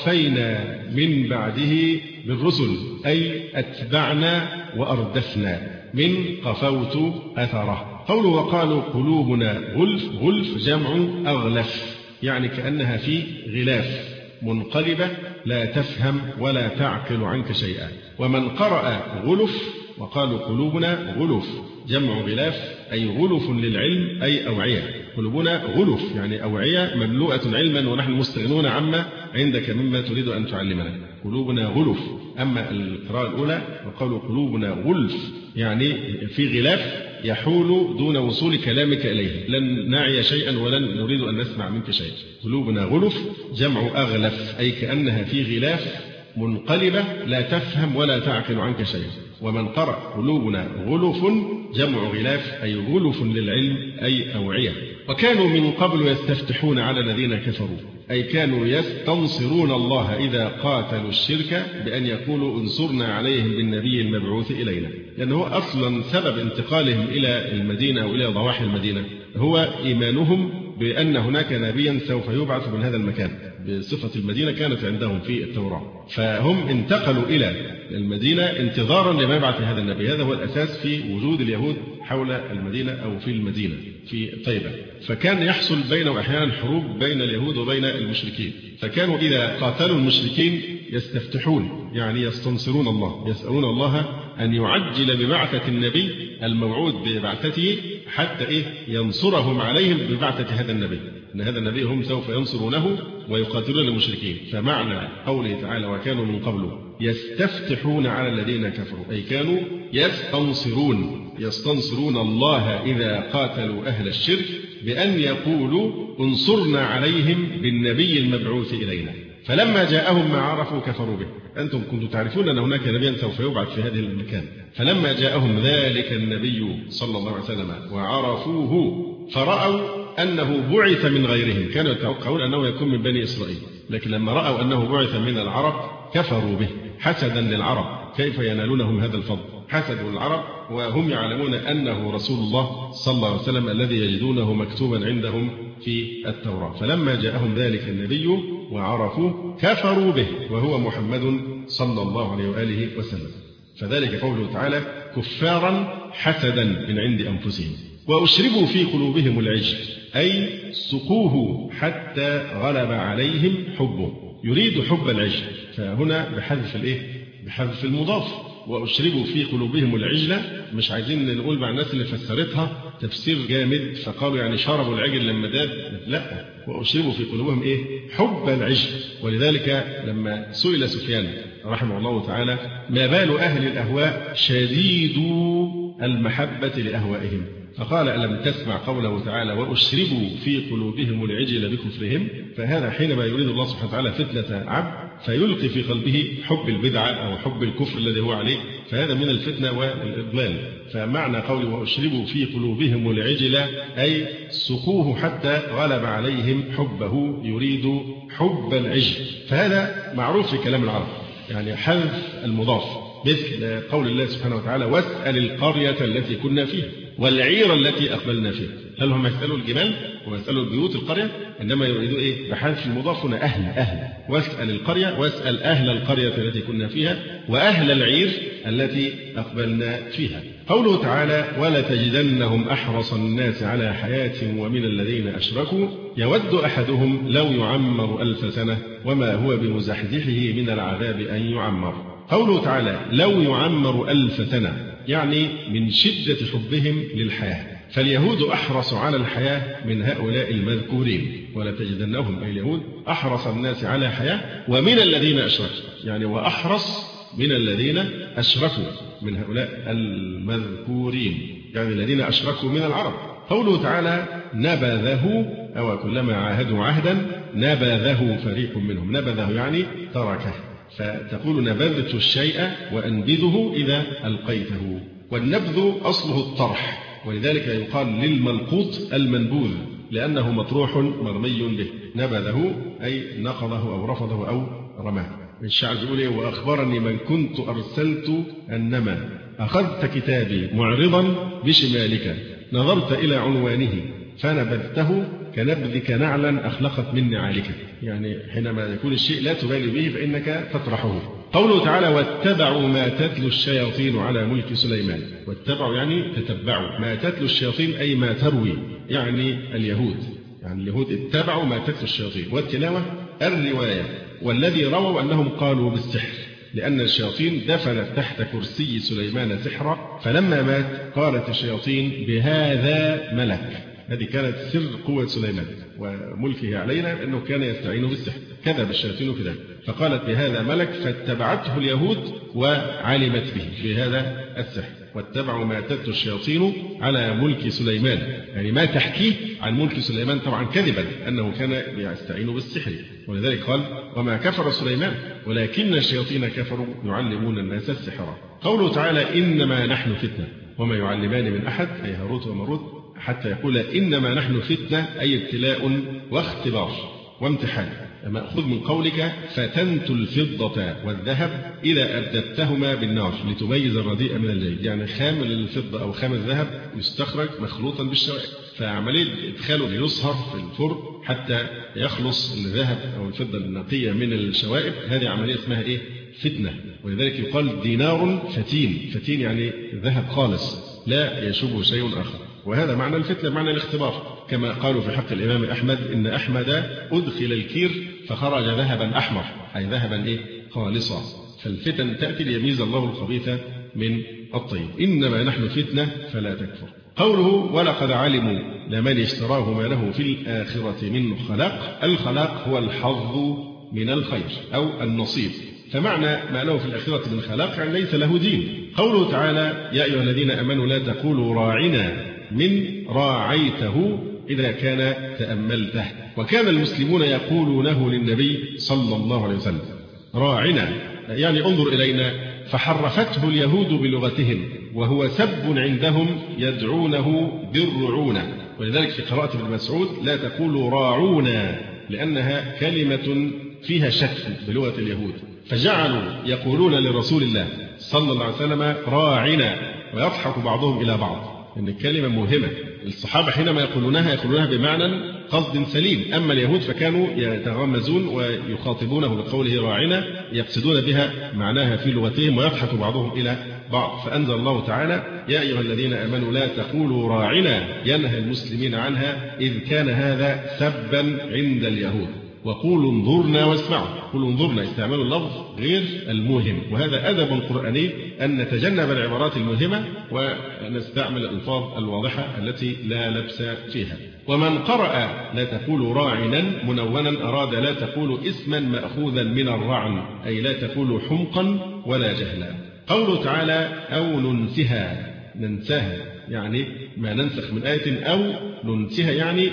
وقفينا من بعده بالرسل أي أتبعنا وأردفنا من قفوت أثره. قوله وقالوا قلوبنا غلف، غلف جمع أغلف، يعني كأنها في غلاف منقلبة لا تفهم ولا تعقل عنك شيئا. ومن قرأ غلف وقالوا قلوبنا غلف جمع غلاف أي غلف للعلم أي أوعية. قلوبنا غلف يعني أوعية مملوءة علما ونحن مستغنون عما عندك مما تريد أن تعلمنا. قلوبنا غلف. أما القراءة الأولى وقالوا قلوبنا غلف يعني في غلاف يحول دون وصول كلامك إليه، لن نعي شيئا ولن نريد أن نسمع منك شيئا. قلوبنا غلف جمع أغلف أي كأنها في غلاف منقلبة لا تفهم ولا تعقل عنك شيئا. ومن قرأ قلوبنا غلف جمع غلاف أي غلف للعلم أي أوعية. وكانوا من قبل يستفتحون على الذين كفروا أي كانوا يستنصرون الله إذا قاتلوا الشرك بأن يقولوا انصرنا عليهم بالنبي المبعوث إلينا، لأنه أصلا سبب انتقالهم إلى المدينة أو إلى ضواحي المدينة هو إيمانهم بأن هناك نبيا سوف يبعث من هذا المكان بصفة المدينة كانت عندهم في التوراة، فهم انتقلوا إلى المدينة انتظارا لما يبعث هذا النبي. هذا هو الأساس في وجود اليهود حول المدينة أو في المدينة في طيبة. فكان يحصل بينهم أحيانا حروب بين اليهود وبين المشركين، فكانوا إذا قاتلوا المشركين يستفتحون يعني يستنصرون الله، يسألون الله أن يعجل ببعثة النبي الموعود ببعثته حتى إيه ينصرهم عليهم ببعثة هذا النبي، أن هذا النبي هم سوف ينصرونه ويقاتلون المشركين. فمعنى قوله تعالى وكانوا من قبل يستفتحون على الذين كفروا أي كانوا يستنصرون يستنصرون الله إذا قاتلوا أهل الشرك بأن يقولوا انصرنا عليهم بالنبي المبعوث إلينا. فلما جاءهم ما عرفوا كفروا به. أنتم كنتم تعرفون أن هناك نبيا سوف يبعث في هذه المكان، فلما جاءهم ذلك النبي صلى الله عليه وسلم وعرفوه فرأوا أنه بعث من غيرهم، كانوا يتوقعون أنه يكون من بني إسرائيل، لكن لما رأوا أنه بعث من العرب كفروا به حسدا للعرب. كيف ينالونهم هذا الفضل؟ حسدوا العرب وهم يعلمون أنه رسول الله صلى الله عليه وسلم الذي يجدونه مكتوبا عندهم في التوراة. فلما جاءهم ذلك النبي وعرفوه كفروا به وهو محمد صلى الله عليه وآله وسلم. فذلك قوله تعالى كفارا حسدا من عند أنفسهم وأشربوا في قلوبهم العجل أي سقوه حتى غلب عليهم حبه، يريد حب العجل. فهنا بحذف الإيه؟ بحذف المضاف. وأشربوا في قلوبهم العجلة، مش عايزين نقول مع الناس اللي فسرتها تفسير جامد فقالوا يعني شربوا العجل لما داب، لا، وأشربوا في قلوبهم إيه؟ حب العجل. ولذلك لما سئل سفيان رحمه الله تعالى ما بال أهل الأهواء شديدو المحبة لأهوائهم، فقال ألم تسمع قوله تعالى وأشربوا في قلوبهم العجل بكفرهم؟ فهذا حينما يريد الله سبحانه وتعالى فتنة عبد فيلقي في قلبه حب البدعة أو حب الكفر الذي هو عليه، فهذا من الفتنة والإضلال. فمعنى قوله وأشربوا في قلوبهم العجل أي سقوه حتى غلب عليهم حبه، يريد حب العجل. فهذا معروف في كلام العرب، يعني حذف المضاف، مثل قول الله سبحانه وتعالى واسأل القرية التي كنا فيها والعير التي أقبلنا فيها. هل هم يسألوا الجبال ويسألوا البيوت القرية؟ إنما يريدوا إيه؟ بحذف المضاف هنا أهل أهل واسأل القرية، واسأل أهل القرية التي كنا فيها وأهل العير التي أقبلنا فيها. قوله تعالى ولتجدنهم أحرص الناس على حياة ومن الذين أشركوا يود أحدهم لو يعمر ألف سنة وما هو بمزحزحه من العذاب أن يعمر. قوله تعالى لو يعمر ألف سنة يعني من شدة حبهم للحياة، فاليهود أحرص على الحياة من هؤلاء المذكورين، ولا تجدنهم أي اليهود أحرص الناس على حياة ومن الذين أشركوا، يعني وأحرص من الذين أشركوا من هؤلاء المذكورين، يعني الذين أشركوا من العرب. قوله تعالى نبذه أو كلما عاهدوا عهدا نبذه فريق منهم، نبذه يعني تركه، فتقول نبذت الشيء وأنبذه إذا ألقيته. والنبذ أصله الطرح، ولذلك يقال للملقوط المنبوذ لأنه مطروح مرمي به. نبذه أي نقضه أو رفضه أو رماه. الشعر يقول إيه وأخبرني من كنت أرسلت أنما أخذت كتابي معرضا بشمالك نظرت إلى عنوانه فنبذته كنبذك نعلا أخلقت من نعالك، يعني حينما يكون الشيء لا تبالي به فإنك تطرحه. قوله تعالى واتبعوا ما تتلو الشياطين على ملك سليمان، واتبعوا يعني تتبعوا، ما تتلو الشياطين أي ما تروي، يعني اليهود، يعني اليهود اتبعوا ما تتلو الشياطين، والتلاوة الرواية. والذي رووا أنهم قالوا بالسحر لأن الشياطين دفنت تحت كرسي سليمان سحرا، فلما مات قالت الشياطين بهذا ملك. هذه كانت سر قوة سليمان وملكه علينا أنه كان يستعين بالسحر، كذب الشياطين كذلك، فقالت بهذا ملك فاتبعته اليهود وعلمت به بهذا السحر. واتبعوا ما تتلو الشياطين على ملك سليمان، يعني ما تحكيه عن ملك سليمان طبعا كذبا أنه كان يستعين بالسحر، ولذلك قال وما كفر سليمان ولكن الشياطين كفروا يعلمون الناس السحر. قوله تعالى إنما نحن فتنة وما يعلمان من أحد أي هاروت وماروت حتى يقول إنما نحن فتنة أي ابتلاء واختبار وامتحان، مأخوذ من قولك فتنت الفضة والذهب إذا أرددتهما بالنار لتميز الرديء من الجيد، يعني خام الفضة أو خام الذهب يستخرج مخلوطا بالشوائب، فعملية إدخاله ليصهر في الفرن حتى يخلص الذهب أو الفضة النقية من الشوائب، هذه عملية اسمها إيه؟ فتنة. ولذلك يقال دينار فتين، فتين يعني ذهب خالص لا يشوبه شيء آخر، وهذا معنى الفتنة معنى الاختبار، كما قالوا في حق الإمام أحمد إن أحمد أدخل الكير فخرج ذهبا أحمر، أي ذهبا إيه؟ خالصا. فالفتن تأتي ليميز الله الخبيث من الطيب. إنما نحن فتنة فلا تكفر. قوله ولقد علموا لمن اشتراه ما له في الآخرة من خلاق، الخلاق هو الحظ من الخير أو النصيب، فمعنى ما له في الآخرة من خلاق يعني ليس له دين. قوله تعالى يا أيها الذين آمنوا لا تقولوا راعنا من راعيته إذا كان تأملته، وكان المسلمون يقولونه للنبي صلى الله عليه وسلم راعنا يعني انظر إلينا، فحرفته اليهود بلغتهم وهو سب عندهم يدعونه بالرعونة، ولذلك في قراءة ابن مسعود لا تقولوا راعونا لأنها كلمة فيها شك بلغة اليهود، فجعلوا يقولون لرسول الله صلى الله عليه وسلم راعنا ويضحك بعضهم إلى بعض، إن الكلمة مهمة. الصحابة حينما يقولونها يقولونها بمعنى قصد سليم، أما اليهود فكانوا يتغمزون ويخاطبونه بقوله راعنا يقصدون بها معناها في لغتهم ويضحك بعضهم إلى بعض. فأنزل الله تعالى يا أيها الذين آمنوا لا تقولوا راعنا ينهى المسلمين عنها إذ كان هذا سبا عند اليهود. وقولوا انظرنا واسمعوا. قولوا انظرنا استعمال اللفظ غير الموهم، وهذا أدب قرآني أن نتجنب العبارات الموهمة ونستعمل الألفاظ الواضحة التي لا لبس فيها. ومن قرأ لا تقولوا راعنا منونا أراد لا تقولوا اسما مأخوذا من الرعن، أي لا تقولوا حمقا ولا جهلا. قوله تعالى أو ننسها، ننساها يعني ما ننسخ من آية، أو ننسها يعني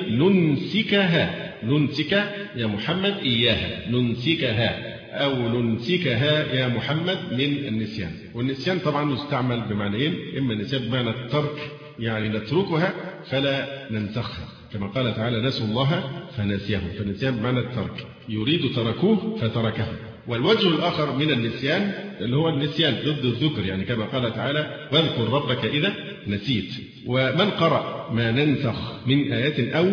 ننسكها، ننسك يا محمد إياها، ننسكها أو ننسكها يا محمد من النسيان. والنسيان طبعا يستعمل بمعنيين، إما النسيان بمعنى الترك يعني نتركها فلا ننسخها، كما قال تعالى نسوا الله فنسيهم، فالنسيان بمعنى الترك، يريد تركوه فتركه. والوجه الآخر من النسيان اللي هو النسيان ضد الذكر، يعني كما قال تعالى واذكر ربك إذا نسيت. ومن قرأ ما ننسخ من آية أو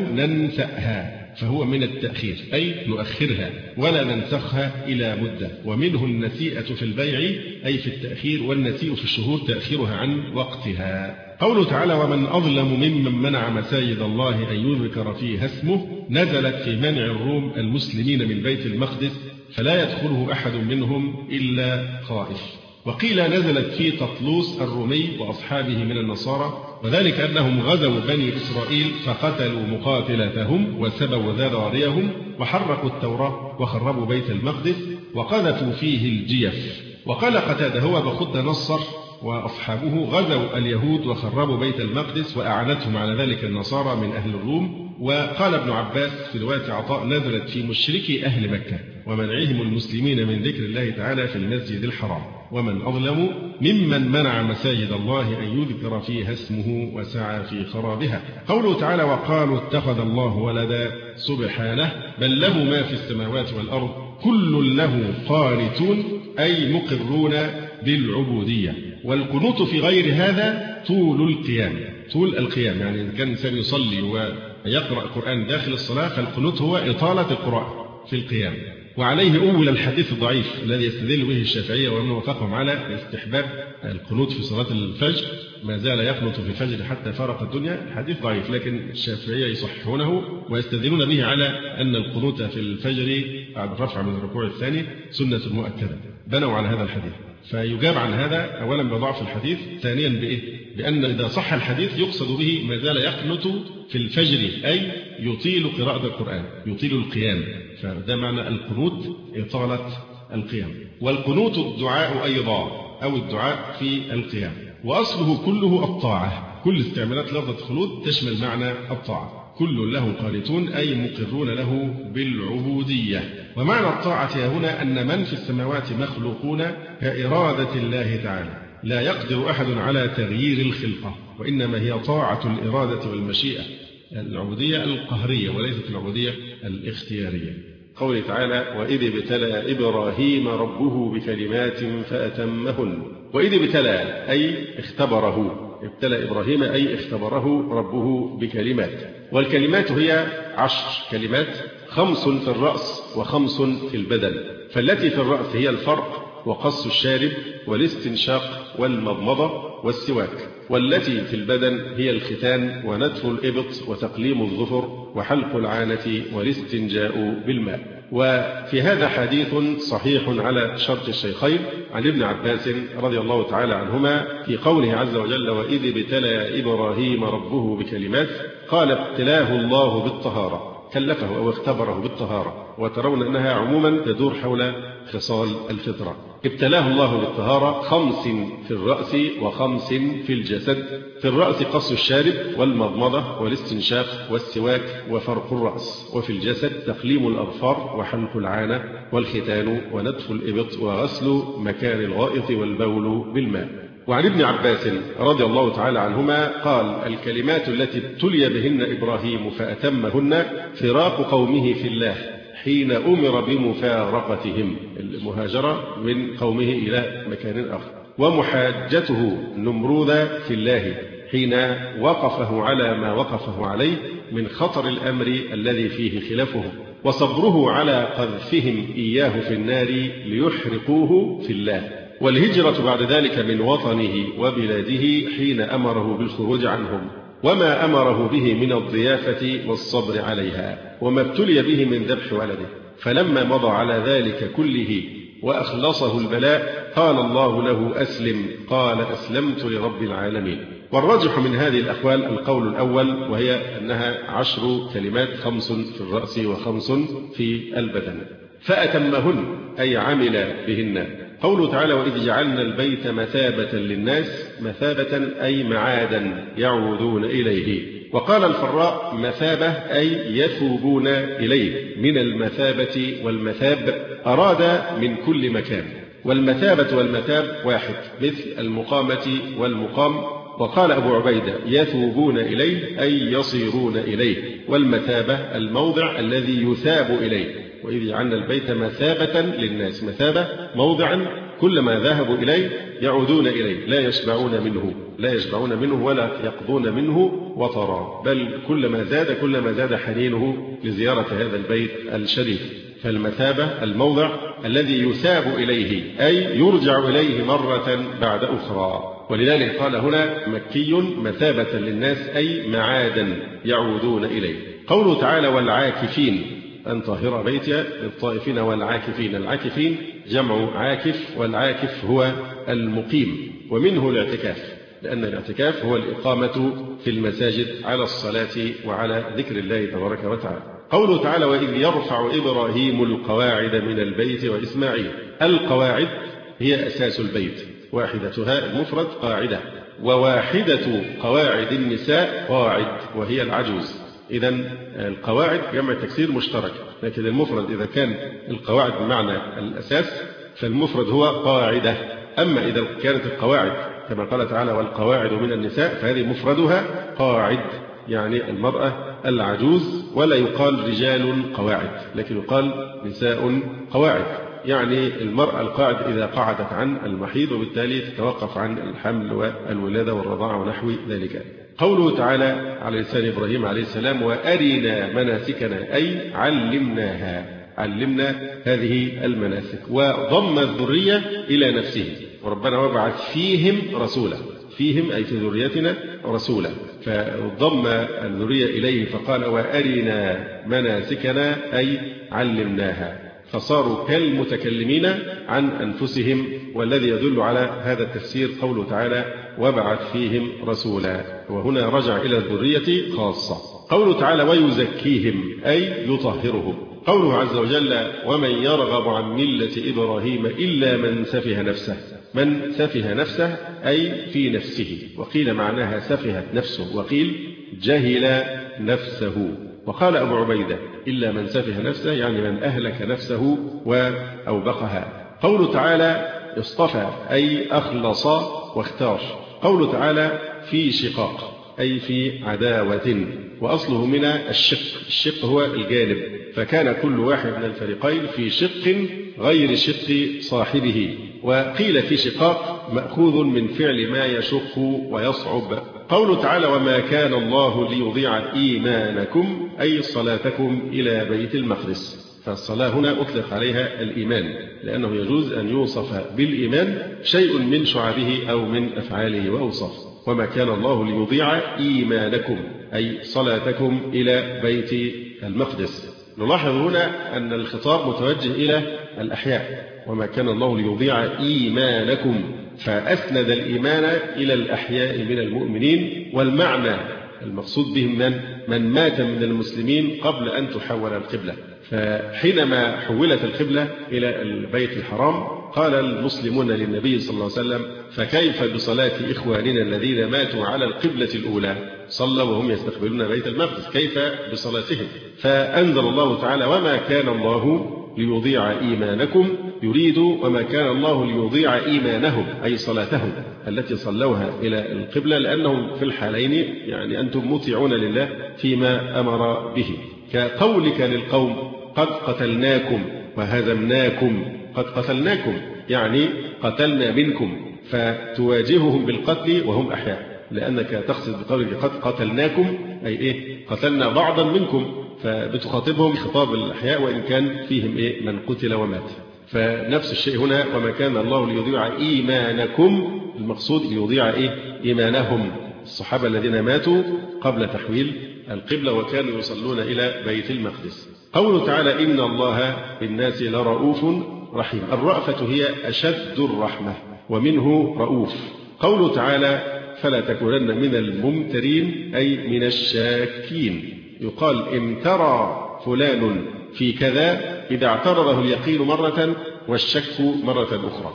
ننسأها فهو من التأخير، أي نؤخرها ولا ننسخها إلى مدة. ومنه النسيئة في البيع أي في التأخير، والنسيء في الشهور تأخيرها عن وقتها. قوله تعالى ومن أظلم ممن منع مساجد الله أن يذكر فيها اسمه، نزلت في منع الروم المسلمين من بيت المقدس فلا يدخله أحد منهم إلا خائف. وقيل نزلت في تطلوس الرومي وأصحابه من النصارى، وذلك أنهم غزوا بني إسرائيل فقتلوا مقاتلتهم وسبوا ذراريهم وحرقوا التوراة وخربوا بيت المقدس وقذفوا فيه الجيف. وقال قتادة هو بخد نصر وأصحابه غزوا اليهود وخربوا بيت المقدس وأعانتهم على ذلك النصارى من أهل الروم. وقال ابن عباس في رواية عطاء نزلت في مشركي أهل مكة ومنعهم المسلمين من ذكر الله تعالى في المسجد الحرام. ومن أظلم ممن منع مساجد الله أن يذكر فيها اسمه وسعى في خرابها. قوله تعالى وقالوا اتخذ الله ولدا، سبحانه بل له ما في السماوات والأرض كل له قانتون أي مقرون بالعبودية. والقنوت في غير هذا طول القيام، طول القيام يعني إذا كان الإنسان يصلي ويقرأ القرآن داخل الصلاة فالقنوت هو إطالة القراءة في القيام. وعليه أول الحديث الضعيف الذي يستدل به الشافعية ومن وافقهم على استحباب القنوت في صلاة الفجر، ما زال يقنط في الفجر حتى فارق الدنيا، الحديث ضعيف لكن الشافعية يصححونه ويستدلون به على أن القنوت في الفجر بعد الرفع من الركوع الثاني سنة مؤكدة، بنوا على هذا الحديث. فيجاب عن هذا أولا بضعف الحديث، ثانيا بإيه؟ بأن إذا صح الحديث يقصد به ما زال يقنط في الفجر أي يطيل قراءة القرآن، يطيل القيام، فده معنى القنوت إطالة القيام. والقنوت الدعاء أيضا أو الدعاء في القيام، وأصله كله الطاعة، كل استعمالات لفظة الخلود تشمل معنى الطاعة. كل له قانتون أي مقرون له بالعبودية. ومعنى الطاعة هنا أن من في السماوات مخلوقون كإرادة الله تعالى، لا يقدر أحد على تغيير الخلقة، وإنما هي طاعة الإرادة والمشيئة، العبودية القهرية وليست العبودية الاختيارية. قوله تعالى وإذ ابتلى إبراهيم ربه بكلمات فأتمهن. وإذ ابتلى أي اختبره، ابتلى إبراهيم أي اختبره ربه بكلمات. والكلمات هي عشر كلمات، خمس في الرأس وخمس في البدن. فالتي في الرأس هي الفرق وقص الشارب والاستنشاق والمضمضة والسواك، والتي في البدن هي الختان ونتف الإبط وتقليم الظفر وحلق العانة والاستنجاء بالماء. وفي هذا حديث صحيح على شرط الشيخين عن ابن عباس رضي الله تعالى عنهما في قوله عز وجل وإذ ابتلى إبراهيم ربه بكلمات، قال ابتلاه الله بالطهارة، كلفه أو اختبره بالطهارة، وترون أنها عموما تدور حول خصال الفطرة. ابتلاه الله بالطهارة، خمس في الرأس وخمس في الجسد. في الرأس قص الشارب والمضمضة والاستنشاق والسواك وفرق الرأس، وفي الجسد تقليم الأظفار وحلق العانة والختان ونتف الإبط وغسل مكان الغائط والبول بالماء. وعن ابن عباس رضي الله تعالى عنهما قال الكلمات التي ابتلي بهن إبراهيم فأتمهن فراق قومه في الله حين أمر بمفارقتهم، المهاجرة من قومه إلى مكان آخر، ومحاجته نمروذ في الله حين وقفه على ما وقفه عليه من خطر الأمر الذي فيه خلافه، وصبره على قذفهم إياه في النار ليحرقوه في الله، والهجرة بعد ذلك من وطنه وبلاده حين أمره بالخروج عنهم، وما أمره به من الضيافة والصبر عليها، وما ابتلي به من ذبح ولده. فلما مضى على ذلك كله وأخلصه البلاء قال الله له أسلم، قال أسلمت لرب العالمين. والراجح من هذه الأقوال القول الأول، وهي أنها عشر كلمات، خمس في الرأس وخمس في البدن، فأتمهن أي عمل بهن. قوله تعالى وإذ جعلنا البيت مثابة للناس، مثابة أي معادا يعودون إليه. وقال الفراء مثابة أي يثوبون إليه، من المثابة والمثاب أراد من كل مكان، والمثابة والمثاب واحد، مثل المقامة والمقام. وقال أبو عبيدة يثوبون إليه أي يصيرون إليه، والمثابة الموضع الذي يثاب إليه. وإذ جعلنا البيت مثابة للناس، مثابة موضعا كلما ذهبوا إليه يعودون إليه، لا يشبعون منه، لا يشبعون منه ولا يقضون منه وطرا، بل كلما زاد كلما زاد حنينه لزيارة هذا البيت الشريف. فالمثابة الموضع الذي يثاب إليه أي يرجع إليه مرة بعد أخرى. ولذلك قال هنا مكي مثابة للناس أي معادا يعودون إليه. قوله تعالى والعاكفين أن طهر بيتي للطائفين والعاكفين. العاكفين جمع عاكف، والعاكف هو المقيم، ومنه الاعتكاف، لأن الاعتكاف هو الإقامة في المساجد على الصلاة وعلى ذكر الله تبارك وتعالى. قوله تعالى وإذ يرفع إبراهيم القواعد من البيت وإسماعيل. القواعد هي أساس البيت، واحدتها المفرد قاعدة، وواحدة قواعد النساء قاعد وهي العجوز. إذا القواعد جمع تكسير مشترك، لكن المفرد إذا كان القواعد بمعنى الأساس فالمفرد هو قاعدة. أما إذا كانت القواعد كما قال تعالى والقواعد من النساء فهذه مفردها قاعد، يعني المرأة العجوز، ولا يقال رجال قواعد، لكن يقال نساء قواعد، يعني المرأة القاعد إذا قعدت عن المحيض وبالتالي تتوقف عن الحمل والولادة والرضاعة ونحو ذلك. قوله تعالى على لسان إبراهيم عليه السلام وأرنا مناسكنا أي علمناها، علمنا هذه المناسك، وضم الذرية إلى نفسه، وربنا وبعث فيهم رسولا، فيهم أي في ذريتنا رسولا، فضم الذرية إليه فقال وأرنا مناسكنا أي علمناها، فصاروا كالمتكلمين عن أنفسهم. والذي يدل على هذا التفسير قوله تعالى وبعث فيهم رسولا، وهنا رجع إلى الذرية خاصة. قوله تعالى ويزكيهم أي يطهرهم. قوله عز وجل ومن يرغب عن ملة إبراهيم إلا من سفه نفسه. من سفه نفسه أي في نفسه، وقيل معناها سفهت نفسه، وقيل جهل نفسه. وقال أبو عبيدة إلا من سفه نفسه يعني من أهلك نفسه وأوبقها. قوله تعالى اصطفى أي أخلص واختار. قوله تعالى في شقاق أي في عداوة، وأصله من الشق، الشق هو الجانب، فكان كل واحد من الفريقين في شق غير شق صاحبه. وقيل في شقاق مأخوذ من فعل ما يشق ويصعب. قوله تعالى وما كان الله ليضيع إيمانكم أي صلاتكم إلى بيت المقدس. فالصلاة هنا أطلق عليها الإيمان، لأنه يجوز أن يوصف بالإيمان شيء من شعبه أو من أفعاله وأوصافه. وما كان الله ليضيع إيمانكم أي صلاتكم إلى بيت المقدس. نلاحظ هنا أن الخطاب متوجه إلى الأحياء، وما كان الله ليضيع إيمانكم، فأسند الإيمان إلى الأحياء من المؤمنين، والمعنى المقصود بهم من من مات من المسلمين قبل أن تحول القبلة. فحينما حولت القبلة إلى البيت الحرام قال المسلمون للنبي صلى الله عليه وسلم فكيف بصلاة إخواننا الذين ماتوا على القبلة الأولى، صلوا وهم يستقبلون بيت المقدس، كيف بصلاتهم؟ فأنزل الله تعالى وما كان الله ليضيع إيمانكم، يريد وما كان الله ليضيع إيمانهم أي صلاتهم التي صلوها إلى القبلة، لأنهم في الحالين يعني أنتم مطيعون لله فيما أمر به. كقولك للقوم قد قتلناكم وهزمناكم، قد قتلناكم يعني قتلنا منكم، فتواجههم بالقتل وهم أحياء، لأنك تقصد بقولك قد قتلناكم أي إيه قتلنا بعضا منكم، فبتخاطبهم خطاب الأحياء وإن كان فيهم إيه من قتل ومات. فنفس الشيء هنا وما كان الله ليضيع إيمانكم، المقصود ليضيع إيه إيمانهم، الصحابة الذين ماتوا قبل تحويل القبلة وكانوا يصلون إلى بيت المقدس. قوله تعالى إن الله بالناس لرؤوف رحيم. الرأفة هي أشد الرحمة ومنه رؤوف. قوله تعالى فلا تكونن من الممترين أي من الشاكين. يقال امترى فلان في كذا إذا اعترضه اليقين مرة والشك مرة أخرى،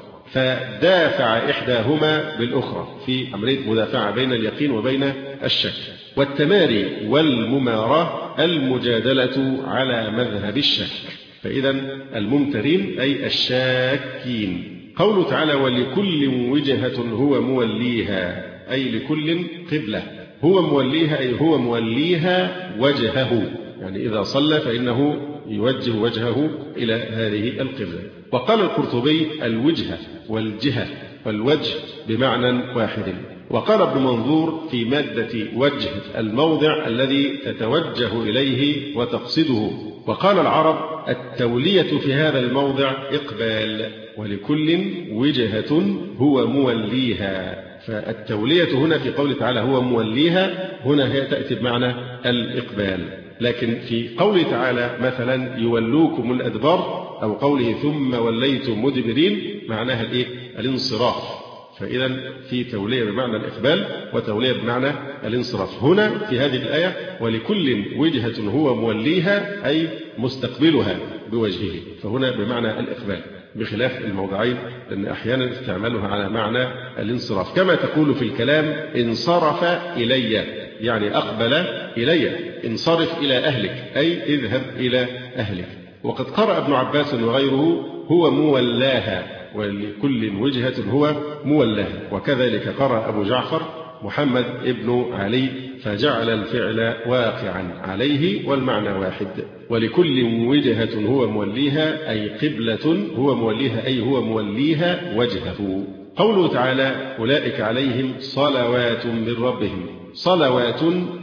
فدافع إحداهما بالأخرى في عملية مدافعة بين اليقين وبين الشك. والتماري والمماراة المجادلة على مذهب الشك، فإذا الممترين أي الشاكين. قوله تعالى ولكل وجهة هو موليها أي لكل قبلة، هو موليها أي هو موليها وجهه، يعني إذا صلى فإنه يوجه وجهه إلى هذه القبلة. وقال القرطبي الوجهة والجهة والوجه بمعنى واحد. وقال ابن منظور في مادة وجه الموضع الذي تتوجه إليه وتقصده. وقال العرب التولية في هذا الموضع إقبال، ولكل وجهة هو موليها. فالتولية هنا في قوله تعالى هو موليها هنا هي تأتي بمعنى الإقبال. لكن في قوله تعالى مثلا يولوكم الأدبار أو قوله ثم وليتم مدبرين معناها الإيه؟ الانصراف. فإذا في تولية بمعنى الإقبال وتولية بمعنى الانصراف. هنا في هذه الآية ولكل وجهة هو موليها أي مستقبلها بوجهه، فهنا بمعنى الإقبال بخلاف الموضعين، لأن أحيانا استعمالها على معنى الانصراف، كما تقول في الكلام انصرف إلي يعني أقبل إلي، انصرف إلى أهلك أي اذهب إلى أهلك. وقد قرأ ابن عباس وغيره هو مولاها ولكل وجهة هو مولاها، وكذلك قرأ أبو جعفر محمد ابن علي فجعل الفعل واقعا عليه والمعنى واحد. ولكل وجهة هو موليها أي قبلة هو موليها أي هو موليها وجهه. قوله تعالى أولئك عليهم صلوات من ربهم، صلوات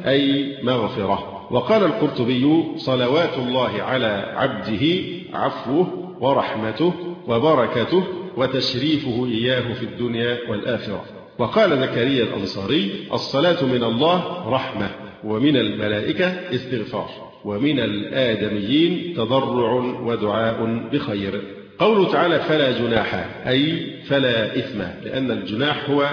أي مغفرة. وقال القرطبي صلوات الله على عبده عفوه ورحمته وبركته وتشريفه إياه في الدنيا والآخرة. وقال زكريا الأنصاري الصلاة من الله رحمة، ومن الملائكة استغفار، ومن الآدميين تضرع ودعاء بخير. قوله تعالى فلا جناح أي فلا إثم، لأن الجناح هو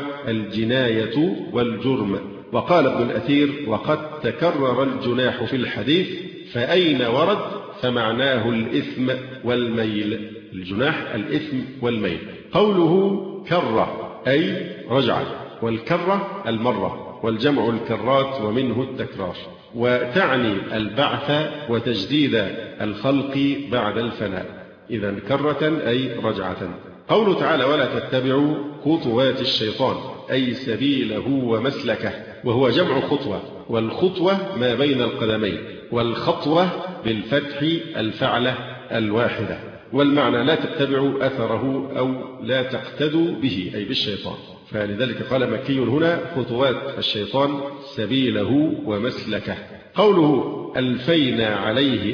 الجناية والجرم. وقال ابن الأثير وقد تكرر الجناح في الحديث فأين ورد فمعناه الإثم والميل. الجناح الإثم والميل. قوله كرة أي رجع، والكرة المرة، والجمع الكرات ومنه التكرار، وتعني البعث وتجديد الخلق بعد الفناء. إذا كرة أي رجعة. قوله تعالى ولا تتبعوا خطوات الشيطان أي سبيله ومسلكه، وهو جمع خطوة، والخطوة ما بين القدمين، والخطوة بالفتح الفعلة الواحدة. والمعنى لا تتبعوا أثره أو لا تقتدوا به أي بالشيطان. فلذلك قال مكي هنا خطوات الشيطان سبيله ومسلكه. قوله ألفينا عليه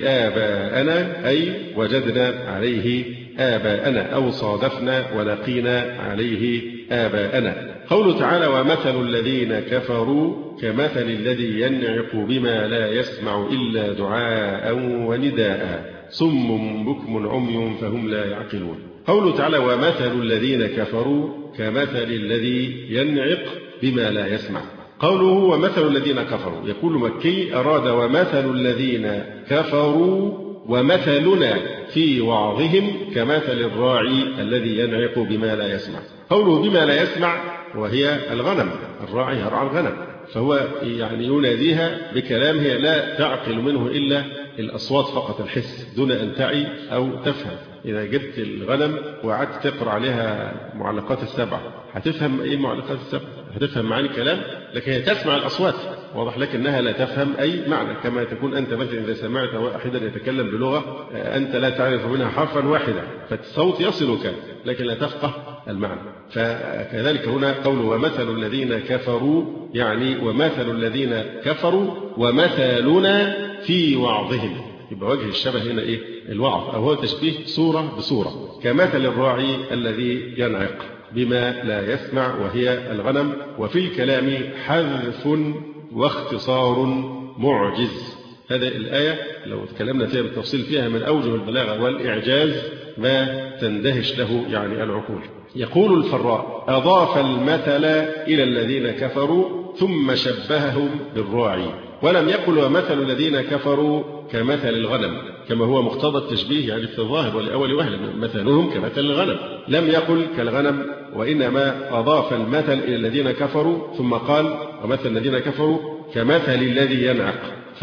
آباءنا أي وجدنا عليه آباءنا أو صادفنا ولقينا عليه آباءنا. قوله تعالى ومثل الذين كفروا كمثل الذي ينعق بما لا يسمع إلا دعاء ونداء صم بكم عمي فهم لا يعقلون. قوله تعالى ومثل الذين كفروا كمثل الذي ينعق بما لا يسمع. قوله ومثل الذين كفروا يقول مكي أراد ومثل الذين كفروا ومثلنا في وعظهم كمثل الراعي الذي ينعق بما لا يسمع. قوله بما لا يسمع وهي الغنم، الراعي يرعى الغنم، فهو يعني يناديها بكلام هي لا تعقل منه إلا الأصوات فقط، الحس، دون أن تعي أو تفهم. إذا جبت الغنم وقعدت تقرأ عليها معلقات السبع هتفهم إيه المعلقات السبع؟ هتفهم معاني الكلام، لكن هي تسمع الأصوات، واضح لك أنها لا تفهم أي معنى. كما تكون أنت مثلا إذا سمعت واحدا يتكلم بلغة أنت لا تعرف منها حرفا واحدا، فالصوت يصلك لكن لا تفقه المعنى. فكذلك هنا قول ومثل الذين كفروا يعني ومثل الذين كفروا ومثلنا في وعظهم، يبقى وجه الشبه هنا إيه؟ الوعظ، أو هو تشبيه صورة بصورة، كمثل الراعي الذي ينعق بما لا يسمع وهي الغنم. وفي الكلام حذف واختصار معجز، هذه الآية لو تكلمنا فيها بالتفصيل فيها من أوجه البلاغة والإعجاز ما تندهش له يعني العقول. يقول الفراء: أضاف المثل إلى الذين كفروا ثم شبههم بالراعي، ولم يقل ومثل الذين كفروا كمثل الغنم، كما هو مقتضى التشبيه يعني في الظاهر والأول وهلا مثلهم كمثل الغنم، لم يقل كالغنم، وإنما أضاف المثل إلى الذين كفروا ثم قال ومثل الذين كفروا كمثل الذي ينعق،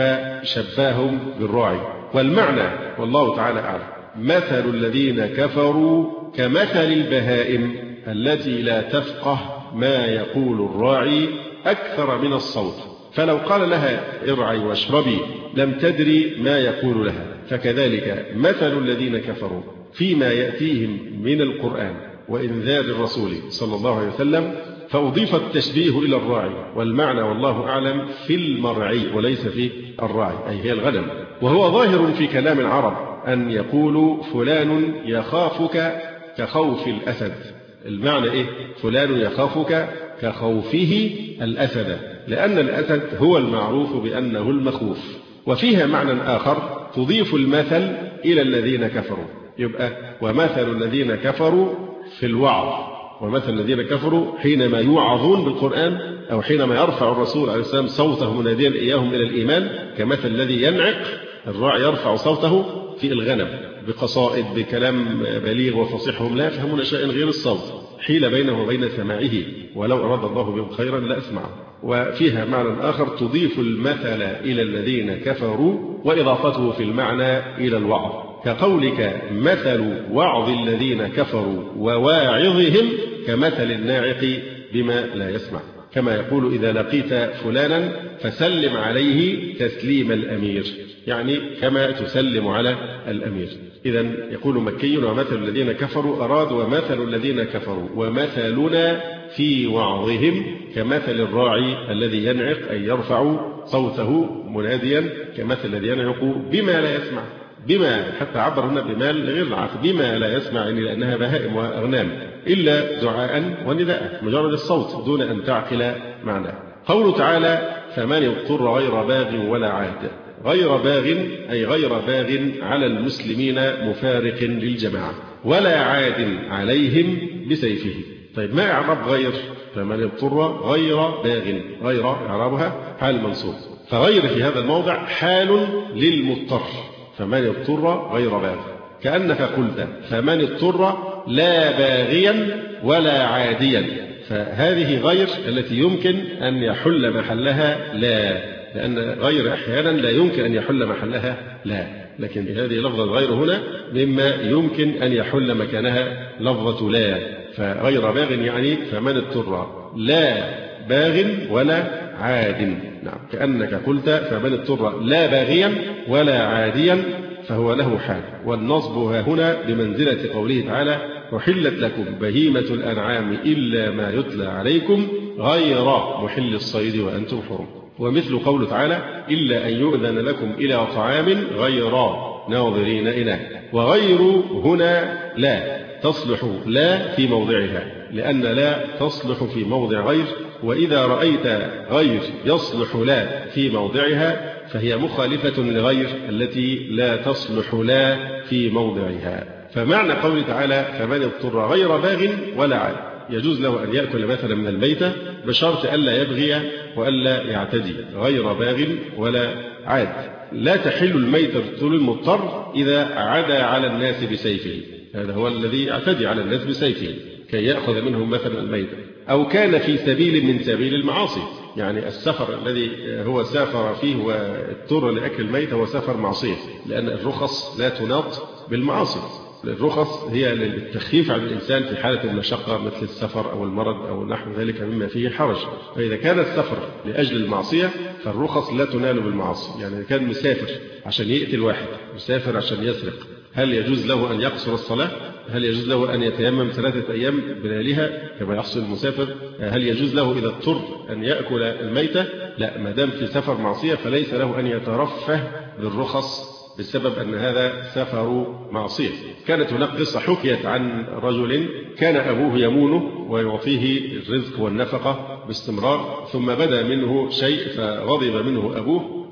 فشبههم بالراعي. والمعنى والله تعالى أعلم مثل الذين كفروا كمثل البهائم التي لا تفقه ما يقول الراعي أكثر من الصوت، فلو قال لها ارعي واشربي لم تدري ما يقول لها، فكذلك مثل الذين كفروا فيما يأتيهم من القرآن وإنذار الرسول صلى الله عليه وسلم، فأضيف التشبيه إلى الراعي، والمعنى والله أعلم في المرعي وليس في الراعي، أي هي الغنم. وهو ظاهر في كلام العرب أن يقولوا فلان يخافك كخوف الأسد. المعنى إيه؟ فلان يخافك كخوفه الأسد، لأن الأسد هو المعروف بأنه المخوف. وفيها معنى آخر تضيف المثل إلى الذين كفروا، يبقى ومثل الذين كفروا في الوعظ، ومثل الذين كفروا حينما يوعظون بالقرآن أو حينما يرفع الرسول عليه السلام صوته مناديا إياهم إلى الإيمان كمثل الذي ينعق، الراعي يرفع صوته في الغنم بقصائد بكلام بليغ وفصيح، هم لا يفهمون شيئا غير الصوت، حيل بينه وبين سماعه، ولو أراد الله بهم خيرا لأسمعه. وفيها معنى آخر تضيف المثل إلى الذين كفروا وإضافته في المعنى إلى الوعظ، كقولك مثل وعظ الذين كفروا وواعظهم كمثل الناعق بما لا يسمع، كما يقول إذا لقيت فلانا فسلم عليه تسليم الأمير، يعني كما تسلم على الأمير. إذا يقول مكي ومثل الذين كفروا أراد ومثل الذين كفروا ومثلنا في وعظهم كمثل الراعي الذي ينعق أي يرفع صوته مناديا كمثل الذي ينعق بما لا يسمع، بما حتى عبر هنا بما غير العقل، بما لا يسمع يعني لأنها بهائم وأغنام، إلا دعاء ونداء مجرد الصوت دون أن تعقل معناه. قوله تعالى فمن اضطر غير باغ ولا عاد، غير باغ أي غير باغ على المسلمين مفارق للجماعة ولا عاد عليهم بسيفه. طيب ما إعراب غير؟ فمن اضطر غير باغ، غير إعرابها حال منصوب، فغير في هذا الموضع حال للمضطر، فمن اضطر غير باغ، كأنك قلت فمن اضطر لا باغيا ولا عاديا، فهذه غير التي يمكن أن يحل محلها لا، لأن غير أحيانا لا يمكن أن يحل محلها لا، لكن هذه لفظة غير هنا مما يمكن أن يحل مكانها لفظة لا، فغير باغ يعني فمن اضطر لا باغ ولا عاد. نعم، كأنك قلت فمن اضطر لا باغيا ولا عاديا فهو له حال. والنصب هنا بمنزلة قوله تعالى أحلت لكم بهيمة الأنعام إلا ما يتلى عليكم غير محل الصيد وأنتم حرم. ومثل قوله تعالى إلا أن يؤذن لكم إلى طعام غير ناظرين إناه، وغير هنا لا تصلح لا في موضعها، لأن لا تصلح في موضع غير، وإذا رأيت غير يصلح لا في موضعها فهي مخالفة لغير التي لا تصلح لا في موضعها. فمعنى قوله تعالى فمن اضطر غير باغ ولا عاد، يجوز له أن يأكل مثلا من الميتة بشرط ألا يبغي وألا يعتدي، غير باغ ولا عاد. لا تحل الميتة للمضطر إذا عدا على الناس بسيفه، هذا هو الذي يعتدي على الناس بسيفه كي يأخذ منهم مثلا الميتة، أو كان في سبيل من سبيل المعاصي، يعني السفر الذي هو سافر فيه واضطر لأكل الميتة هو سفر معصية، لأن الرخص لا تناط بالمعاصي، الرخص هي للتخفيف عن الإنسان في حالة المشقة مثل السفر أو المرض أو نحو ذلك مما فيه حرج. فإذا كان السفر لأجل المعصية فالرخص لا تنال بالمعاصي، يعني كان مسافر عشان يقتل واحد، مسافر عشان يسرق، هل يجوز له أن يقصر الصلاة؟ هل يجوز له أن يتيمم ثلاثة أيام بلياليها كما يحصل المسافر؟ هل يجوز له إذا اضطر أن يأكل الميتة؟ لا، ما دام في سفر معصية فليس له أن يترفه بالرخص بسبب أن هذا سفر معصية. كانت هناك قصة حكيت عن رجل كان أبوه يمونه ويعطيه الرزق والنفقة باستمرار، ثم بدا منه شيء فغضب منه أبوه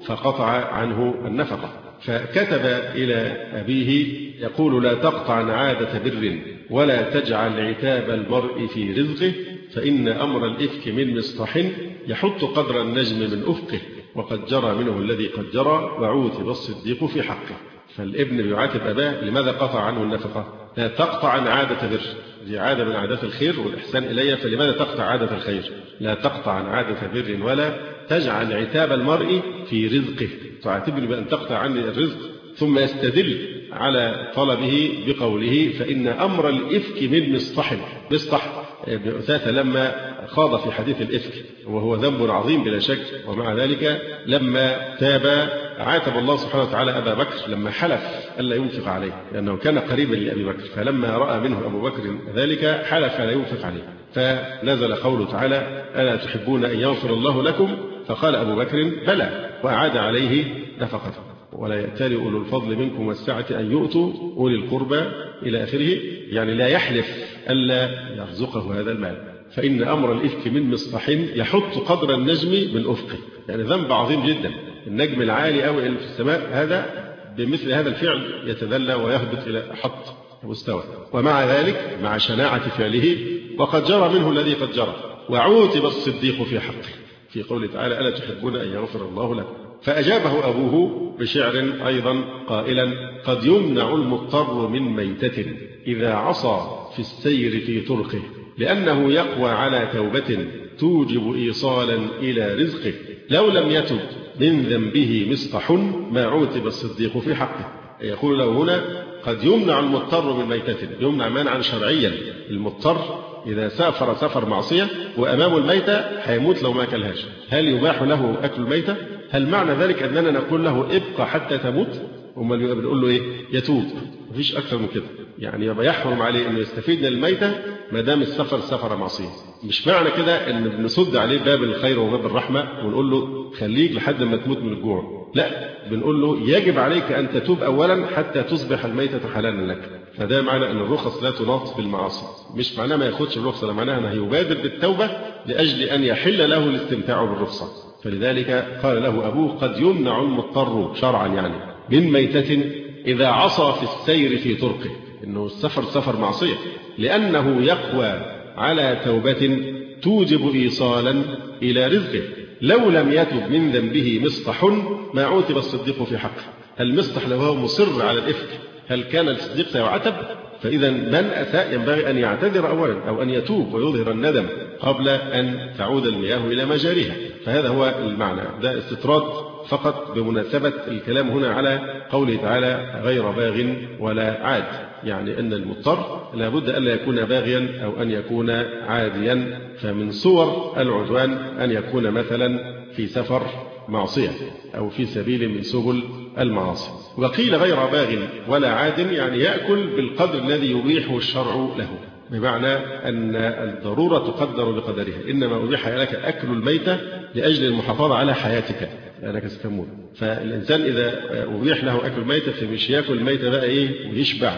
فقطع عنه النفقة، فكتب إلى أبيه يقول: لا تقطع عادة بر ولا تجعل عتاب المرء في رزقه، فإن أمر الإفك من مصطح يحط قدر النجم من أفقه، وقد جرى منه الذي قد جرى وعوتب الصديق في حقه. فالابن بيعاتب أباه لماذا قطع عنه النفقة؟ لا تقطع عن عادة بر، دي عادة من عادات الخير والإحسان إلي، فلماذا تقطع عادة الخير؟ لا تقطع عن عادة بر ولا تجعل عتاب المرء في رزقه، تعاتبني بأن تقطع عني الرزق. ثم يستدل على طلبه بقوله: فإن أمر الإفك من مصطح. مصطح بن أثاثة لما خاض في حديث الإفك وهو ذنب عظيم بلا شك، ومع ذلك لما تاب عاتب الله سبحانه وتعالى أبا بكر لما حلف ألا ينفق عليه، لأنه كان قريبا لأبي بكر، فلما رأى منه أبو بكر ذلك حلف لا ينفق عليه، فنزل قوله تعالى: ألا تحبون أن يغفر الله لكم؟ فقال أبو بكر: بلى، وأعاد عليه نفقته. ولا يأتل أولو الفضل منكم والسعة أن يؤتوا أولي القربى إلى آخره، يعني لا يحلف ألا يرزقه هذا المال. فإن أمر الإفك من مصطح يحط قدر النجم من أفقه، يعني ذنب عظيم جدا. النجم العالي أوي في السماء هذا بمثل هذا الفعل يتذلى ويهبط إلى حط مستوى، ومع ذلك مع شناعة فعله وقد جرى منه الذي قد جرى، وعوتب الصديق في حقه في قوله تعالى: ألا تحبون أن يغفر الله لكم؟ فأجابه أبوه بشعر أيضا قائلا: قد يمنع المضطر من ميتة إذا عصى في السير في طرقه، لأنه يقوى على توبة توجب إيصالا إلى رزقه، لو لم يتب من ذنبه مصطح ما عوتب الصديق في حقه. يقول له هنا: قد يمنع المضطر من ميتة، يمنع منعا شرعيا. المضطر إذا سافر سفر معصية وأمامه الميتة هيموت لو ما أكلهاش، هل يباح له أكل الميتة؟ هل معنى ذلك أننا نقول له ابقى حتى تموت؟ أمال بنقول له إيه؟ يتوب. مفيش أكثر من كده، يعني يبقى يحرم عليه إنه يستفيد من الميتة ما دام السفر سفر معصية. مش معنى كده إن بنسد عليه باب الخير وباب الرحمة ونقول له خليك لحد ما تموت من الجوع، لا، بنقول له يجب عليك أن تتوب أولا حتى تصبح الميتة حلالا لك. فده معنى أن الرخص لا تناط بالمعاصي، مش معناه ما ياخدش الرخصة، ده معناه أنه يبادر بالتوبة لأجل أن يحل له الاستمتاع بالرخصة. فلذلك قال له أبوه: قد يمنع المضطر شرعا يعني من ميتة إذا عصى في السير في طرقه، إنه السفر سفر معصية، لأنه يقوى على توبة توجب إيصالا إلى رزقه، لو لم يتب من ذنبه مصطح ما عوتب الصديق في حقه. المصطح لو هو مصر على الإفك هل كان الصديق سيعتب؟ فإذا من أساء ينبغي أن يعتذر أولا أو أن يتوب ويظهر الندم قبل أن تعود المياه إلى مجاريها. فهذا هو المعنى، ده استطراد فقط بمناسبة الكلام هنا على قوله تعالى: غير باغ ولا عاد، يعني أن المضطر لابد ألا يكون باغيا أو أن يكون عاديا. فمن صور العدوان أن يكون مثلا في سفر معصية أو في سبيل من سبل المعاصي. وقيل غير باغ ولا عاد يعني يأكل بالقدر الذي يبيحه الشرع له، بمعنى أن الضرورة تقدر بقدرها، إنما أبيح لك أكل الميتة لأجل المحافظة على حياتك لأنك ستموت. فالإنسان إذا أبيح له أكل الميتة فمش يأكل الميتة بقى إيه ويشبع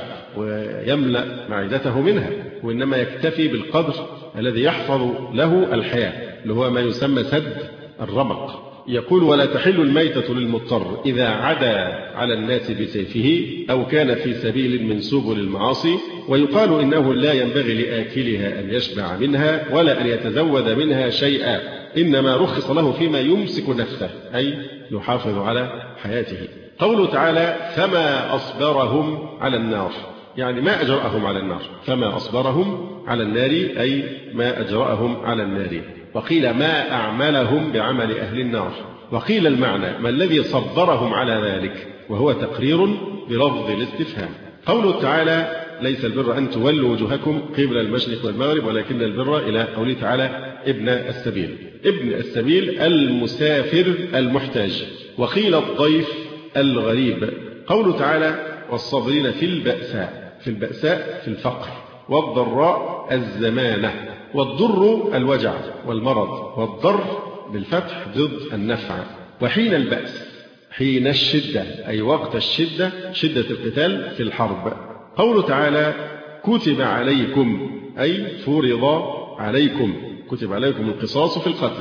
ويملأ معدته منها، وإنما يكتفي بالقدر الذي يحفظ له الحياة اللي هو ما يسمى سد الرمق. يقول: ولا تحل الميتة للمضطر إذا عدا على الناس بسيفه أو كان في سبيل من سبل المعاصي، ويقال إنه لا ينبغي لآكلها أن يشبع منها ولا أن يتزود منها شيئا، إنما رخص له فيما يمسك نفسه أي يحافظ على حياته. قوله تعالى: فما أصبرهم على النار، يعني ما أجرأهم على النار، فما أصبرهم على النار أي ما أجرأهم على النار. وقيل ما أعملهم بعمل أهل النار، وقيل المعنى ما الذي صبرهم على ذلك، وهو تقرير بلفظ الاستفهام. قوله تعالى: ليس البر أن تولوا وجوهكم قبل المشرق والمغرب ولكن البر، إلى قوله تعالى: ابن السبيل. ابن السبيل المسافر المحتاج، وقيل الضيف الغريب. قوله تعالى: والصابرين في البأساء، في البأساء في الفقر، والضراء الزمانة، والضر الوجع والمرض، والضر بالفتح ضد النفع. وحين البأس حين الشدة أي وقت الشدة، شدة القتال في الحرب. قوله تعالى: كتب عليكم أي فرض عليكم، كتب عليكم القصاص في القتلى،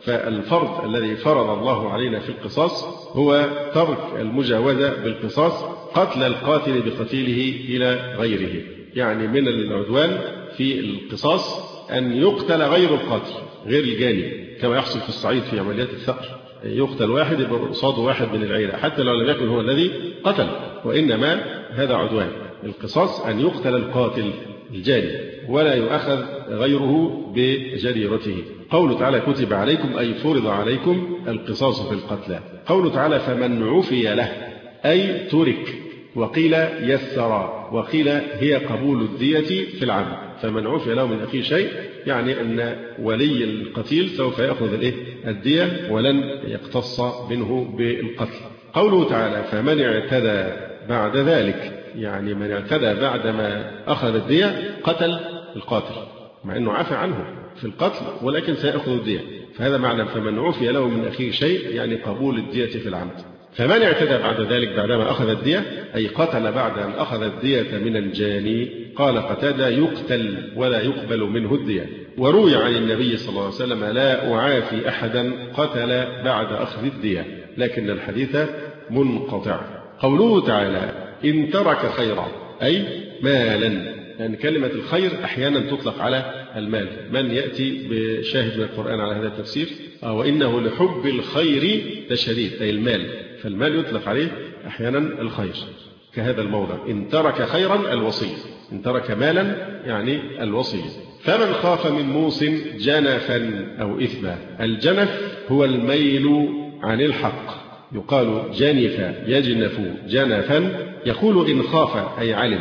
فالفرض الذي فرض الله علينا في القصاص هو ترك المجاوزة بالقصاص، قتل القاتل بقتيله إلى غيره. يعني من العدوان في القصاص أن يقتل غير القاتل، غير الجاني، كما يحصل في الصعيد في عمليات الثأر، يقتل واحد يبقى قصاده واحد من العيلة حتى لو لم يكن هو الذي قتل، وإنما هذا عدوان. القصاص أن يقتل القاتل الجاني ولا يؤخذ غيره بجريرته. قوله تعالى كتب عليكم أي فرض عليكم القصاص في القتلى. قوله تعالى فمن عفي له أي ترك، وقيل يسر، وقيل هي قبول الدية في العمد. فمن عفي له من أخيه شيء يعني أن ولي القتيل سوف يأخذ الإيه؟ الدية ولن يقتص منه بالقتل. قوله تعالى فمن اعتدى بعد ذلك، يعني من اعتدى بعدما أخذ الدية قتل القاتل، مع أنه عفى عنه في القتل ولكن سيأخذ الدية، فهذا معنى فمن عفي له من أخيه شيء يعني قبول الدية في العمد. فمن اعتدى بعد ذلك بعدما أخذ الدية أي قتل بعد أن أخذ الدية من الجاني. قال قتادة يقتل ولا يقبل منه الدية. وروي عن النبي صلى الله عليه وسلم لا أعافي أحدا قتل بعد أخذ الدية، لكن الحديث منقطع. قوله تعالى إن ترك خيرا أي مالا، يعني كلمة الخير أحيانا تطلق على المال. من يأتي بشاهد من القرآن على هذا التفسير وإنه لحب الخير لشديد أي المال، فالمال يطلق عليه أحيانا الخير كهذا الموضع. إن ترك خيرا الوصية، إن ترك مالا يعني الوصية. فمن خاف من موص جنفا أو إثما. الجنف هو الميل عن الحق، يقال جنف يجنف جنفا، يقول إن خاف أي علم.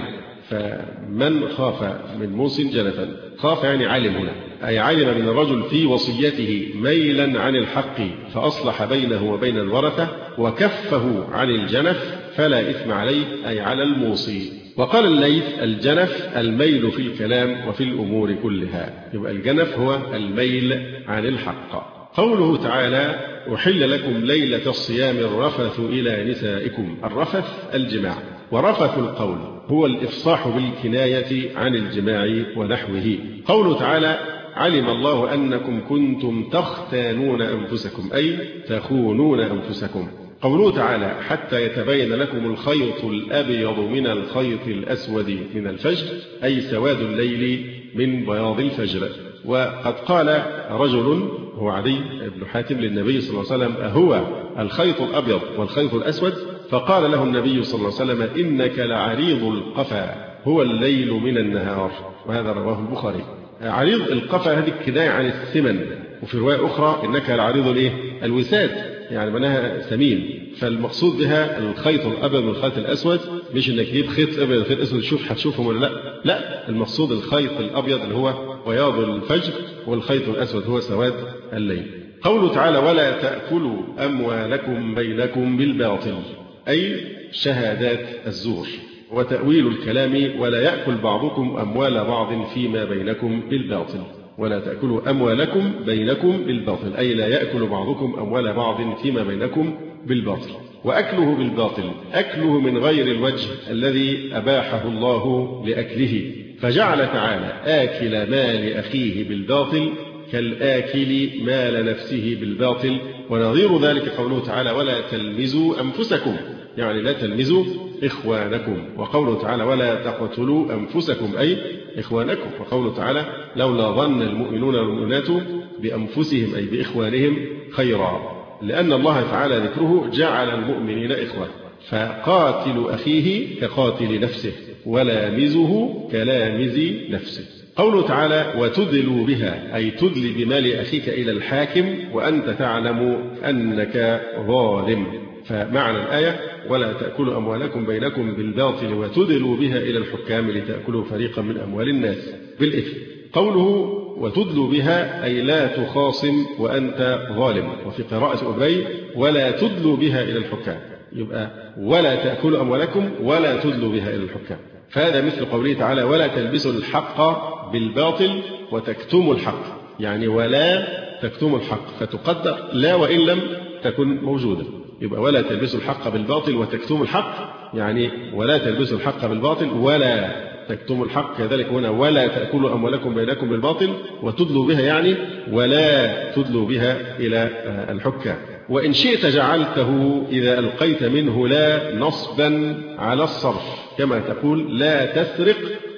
فمن خاف من موص جنفا، خاف يعني علم هنا، أي علم من الرجل في وصيته ميلا عن الحق فأصلح بينه وبين الورثة وكفه عن الجنف فلا إثم عليه أي على الموصي. وقال الليث الجنف الميل في الكلام وفي الأمور كلها، يبقى الجنف هو الميل عن الحق. قوله تعالى أحل لكم ليلة الصيام الرفث إلى نسائكم. الرفث الجماع، ورفث القول هو الإفصاح بالكناية عن الجماع ونحوه. قوله تعالى علم الله أنكم كنتم تختانون أنفسكم أي تخونون أنفسكم. قوله تعالى حتى يتبين لكم الخيط الأبيض من الخيط الأسود من الفجر أي سواد الليل من بياض الفجر. وقد قال رجل هو عدي بن حاتم للنبي صلى الله عليه وسلم أهو الخيط الأبيض والخيط الأسود؟ فقال له النبي صلى الله عليه وسلم إنك لعريض القفا هو الليل من النهار. وهذا رواه البخاري. عريض القفا هذه الكناية عن الثمن، وفي رواية أخرى إنك لعريض الإيه؟ الوساد، يعني معناها ثمين. فالمقصود بها الخيط الأبيض والخيط الأسود، مش إنك تجيب خيط أبيض وخيط أسود تشوف هتشوفهم ولا لا، لا، المقصود الخيط الأبيض اللي هو بياض الفجر، والخيط الأسود هو سواد الليل. قوله تعالى ولا تأكلوا أموالكم بينكم بالباطل أي شهادات الزور. وتأويل الكلام ولا يأكل بعضكم أموال بعض فيما بينكم بالباطل. ولا تأكلوا أموالكم بينكم بالباطل أي لا يأكل بعضكم أموال بعض فيما بينكم بالباطل. وأكله بالباطل أكله من غير الوجه الذي أباحه الله لأكله، فجعل تعالى آكل مال أخيه بالباطل كالآكل مال نفسه بالباطل. ونظير ذلك قوله تعالى ولا تلمزوا أنفسكم يعني لا تلمزوا إخوانكم. وقوله تعالى ولا تقتلوا أنفسكم أي إخوانكم. وقوله تعالى لولا ظن المؤمنون والمؤمنات بأنفسهم أي بإخوانهم خيرا، لأن الله تعالى ذكره جعل المؤمنين إخوة. فقاتل أخيه كقاتل نفسه ولامزه كلامز نفسه. قوله تعالى وتدلوا بها أي تدلي بمال أخيك إلى الحاكم وأنت تعلم أنك ظالم. فمعنى الآية ولا تأكلوا أموالكم بينكم بالباطل وتدلوا بها إلى الحكام لتأكلوا فريقا من أموال الناس بالإثم. قوله وتدلوا بها أي لا تخاصم وأنت ظالم. وفي قراءة أبي ولا تدلوا بها إلى الحكام، يبقى ولا تأكلوا أموالكم ولا تدلوا بها إلى الحكام. فهذا مثل قوله تعالى ولا تلبسوا الحق بالباطل وتكتموا الحق، يعني ولا تكتموا الحق فتقدر لا وإن لم تكن موجودة. يبقى ولا تلبسوا الحق بالباطل وتكتموا الحق، يعني ولا تلبسوا الحق بالباطل ولا تكتموا الحق، كذلك هنا ولا تأكلوا أموالكم بينكم بالباطل وتدلوا بها، يعني ولا تدلوا بها إلى الحكام. وإن شئت جعلته إذا ألقيت منه لا نصبا على الصرف، كما تقول لا تسرق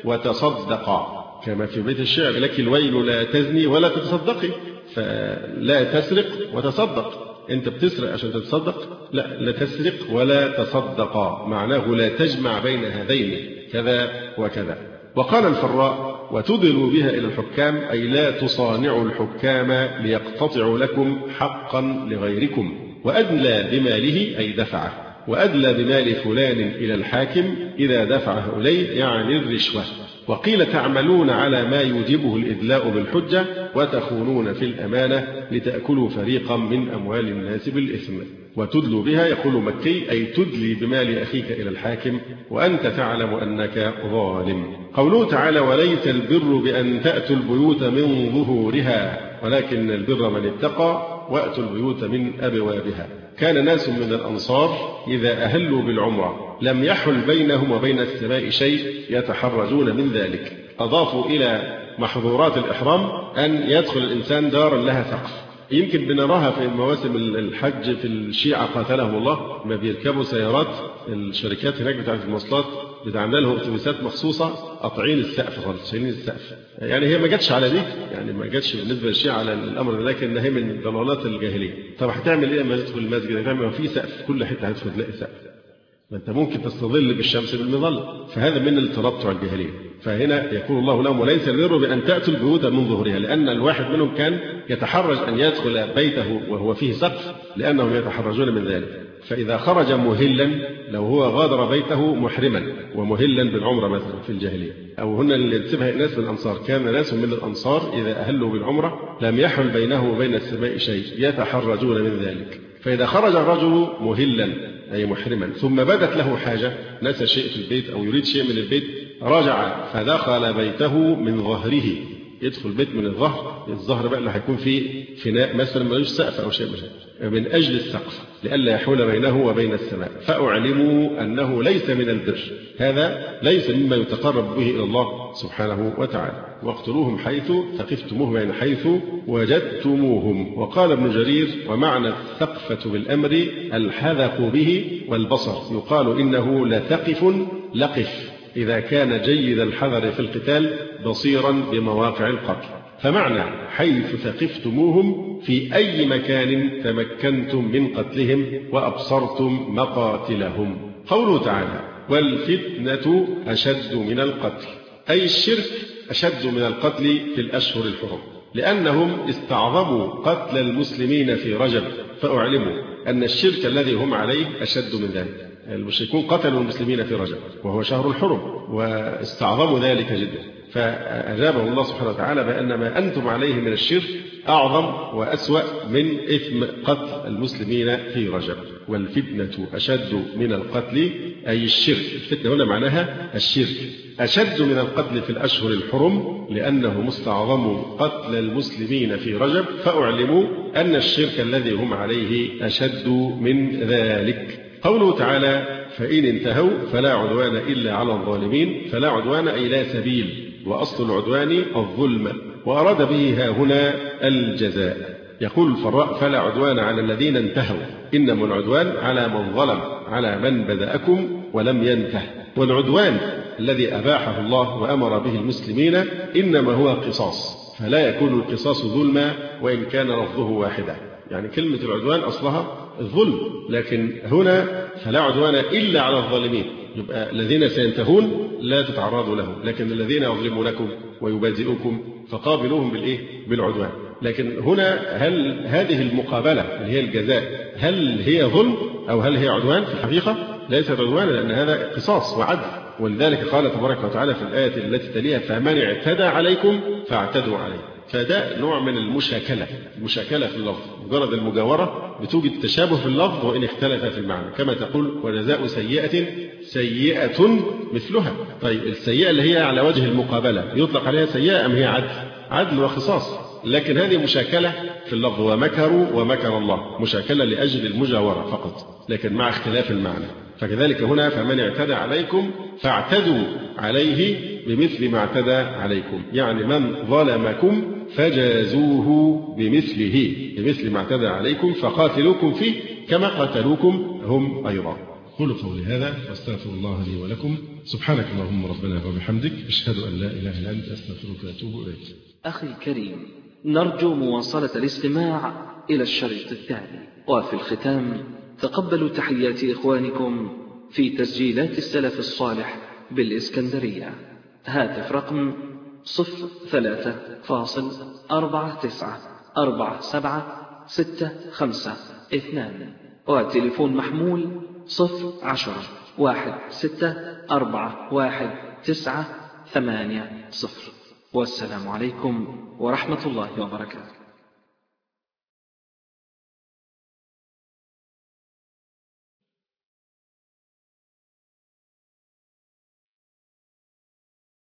وتصدقا، كما في بيت الشعر لك الويل لا تزني ولا تتصدقي، فلا تسرق وتصدق، أنت بتسرق عشان تتصدق؟ لا، لا تسرق ولا تصدقا، معناه لا تجمع بين هذين كذا وكذا. وقال الفراء وتدلوا بها إلى الحكام، أي لا تصانعوا الحكام ليقتطعوا لكم حقا لغيركم. وأدلى بماله أي دفعه، وأدلى بمال فلان إلى الحاكم إذا دفعه إليه يعني الرشوة. وقيل تعملون على ما يوجبه الإدلاء بالحجة وتخونون في الأمانة لتأكلوا فريقا من أموال الناس بالإثم. وتدلوا بها يقول مكي أي تدلي بمال أخيك إلى الحاكم وأنت تعلم أنك ظالم. قوله تعالى وليس البر بأن تأتوا البيوت من ظهورها ولكن البر من اتقى وأتوا البيوت من أبوابها. كان ناس من الأنصار إذا أهلوا بالعمرة لم يحل بينهم وبين السماء شيء يتحرجون من ذلك. أضافوا إلى محظورات الإحرام أن يدخل الإنسان دارا لها سقف. يمكن بنراها في مواسم الحج في الشيعة قاتلهم الله، ما بيركبوا سيارات الشركات هناك بتاعت المواصلات بتعمل لهم اتوبيسات مخصوصة قاطعين السقف خالص، شايلين السقف. يعني هي ما جاتش على دي، يعني ما جاتش بالنسبة للشيعة على الأمر ده، لكن هي من ضلالات الجاهلية. طب هتعمل إيه لما تدخل المسجد؟ هتعمل في سقف، كل حتة هتدخل تلاقي سقف، ما أنت ممكن تستظل بالشمس بالمظلة، فهذا من التربع الجاهلية. فهنا يقول الله لهم وليس البر بأن تأتوا البيوت من ظهورها، لأن الواحد منهم كان يتحرج أن يدخل بيته وهو فيه سقف لأنهم يتحرجون من ذلك. فإذا خرج مهلا، لو هو غادر بيته محرما ومهلا بالعمرة مثلا في الجاهلية، أو هنا اللي تسبها ناس من الأنصار، كان ناس من الأنصار إذا أهلوا بالعمرة لم يحل بينه وبين السماء شيء يتحرجون من ذلك. فإذا خرج الرجل مهلا أي محرما ثم بدت له حاجة، نسى شيء في البيت أو يريد شيء من البيت، رجع فدخل بيته من ظهره، يدخل البيت من الظهر، الظهر بقى اللي هيكون فيه فناء مثلا ملوش سقف أو شيء من أجل السقف لئلا يحول بينه وبين السماء. فأعلموا أنه ليس من البر، هذا ليس مما يتقرب به إلى الله سبحانه وتعالى. واقتلوهم حيث ثقفتموهم، يعني حيث وجدتموهم. وقال ابن جرير ومعنى الثقفة بالأمر الحذق به والبصر، يقال إنه لثقف لقف إذا كان جيد الحذر في القتال بصيرا بمواقع القتل. فمعنى حيث ثقفتموهم في أي مكان تمكنتم من قتلهم وأبصرتم مقاتلهم. قوله تعالى والفتنة أشد من القتل، أي الشرك أشد من القتل في الأشهر الحرم، لأنهم استعظموا قتل المسلمين في رجب فأعلموا أن الشرك الذي هم عليه أشد من ذلك. المشركون قتلوا المسلمين في رجب وهو شهر الحرم واستعظموا ذلك جدا، فأجابه الله سبحانه وتعالى بأن ما أنتم عليه من الشرك أعظم وأسوأ من إثم قتل المسلمين في رجب. والفتنة أشد من القتل أي الشرك، الفتنة هنا معناها الشرك، أشد من القتل في الأشهر الحرم لأنه مستعظم قتل المسلمين في رجب فأعلموا أن الشرك الذي هم عليه أشد من ذلك. قوله تعالى فإن انتهوا فلا عدوان إلا على الظالمين، فلا عدوان أي لا سبيل، وأصل العدوان الظلم، وأراد به ها هنا الجزاء. يقول الفراء فلا عدوان على الذين انتهوا، إنما العدوان على من ظلم، على من بدأكم ولم ينته. والعدوان الذي أباحه الله وأمر به المسلمين إنما هو قصاص، فلا يكون القصاص ظلما وإن كان لفظه واحدا. يعني كلمة العدوان أصلها الظلم، لكن هنا فلا عدوان إلا على الظالمين، يبقى الذين سينتهون لا تتعرضوا له، لكن الذين يظلمونكم ويبادئوكم فقابلوهم بالإيه؟ بالعدوان. لكن هنا هل هذه المقابلة اللي هي الجزاء هل هي ظلم أو هل هي عدوان؟ في الحقيقة ليست عدوانا، لأن هذا قصاص وعدل. ولذلك قال تبارك وتعالى في الآية التي تليها فمن اعتدى عليكم فاعتدوا عليه. فده نوع من المشاكلة، المشاكلة في اللفظ، مجرد المجاورة بتوجد تشابه في اللفظ وإن اختلف في المعنى، كما تقول وجزاء سيئة سيئة مثلها. طيب السيئة اللي هي على وجه المقابلة يطلق عليها سيئة أم هي عدل؟ عدل وخصاص، لكن هذه مشاكلة في اللفظ. ومكروا ومكر الله، مشاكلة لأجل المجاورة فقط لكن مع اختلاف المعنى. فكذلك هنا فمن اعتدى عليكم فاعتدوا عليه بمثل ما اعتدى عليكم، يعني من ظلمكم فجازوه بمثله، بمثل ما اعتدى عليكم فقاتلوكم فيه كما قاتلوكم هم أيضا. قولوا قولي هذا واستغفر الله لي ولكم. سبحانك اللهم ربنا وبحمدك، أشهد أن لا إله إلا أنت، أستغفرك وأتوب إليك. أخي الكريم، نرجو مواصلة الاستماع إلى الشريط التالي. وفي الختام تقبلوا تحيات إخوانكم في تسجيلات السلف الصالح بالإسكندرية. هاتف رقم صفر ثلاثة فاصل أربعة تسعة أربعة سبعة ستة خمسة اثنان، وتليفون محمول صفر عشرة واحد ستة أربعة واحد تسعة ثمانية صفر. والسلام عليكم ورحمة الله وبركاته.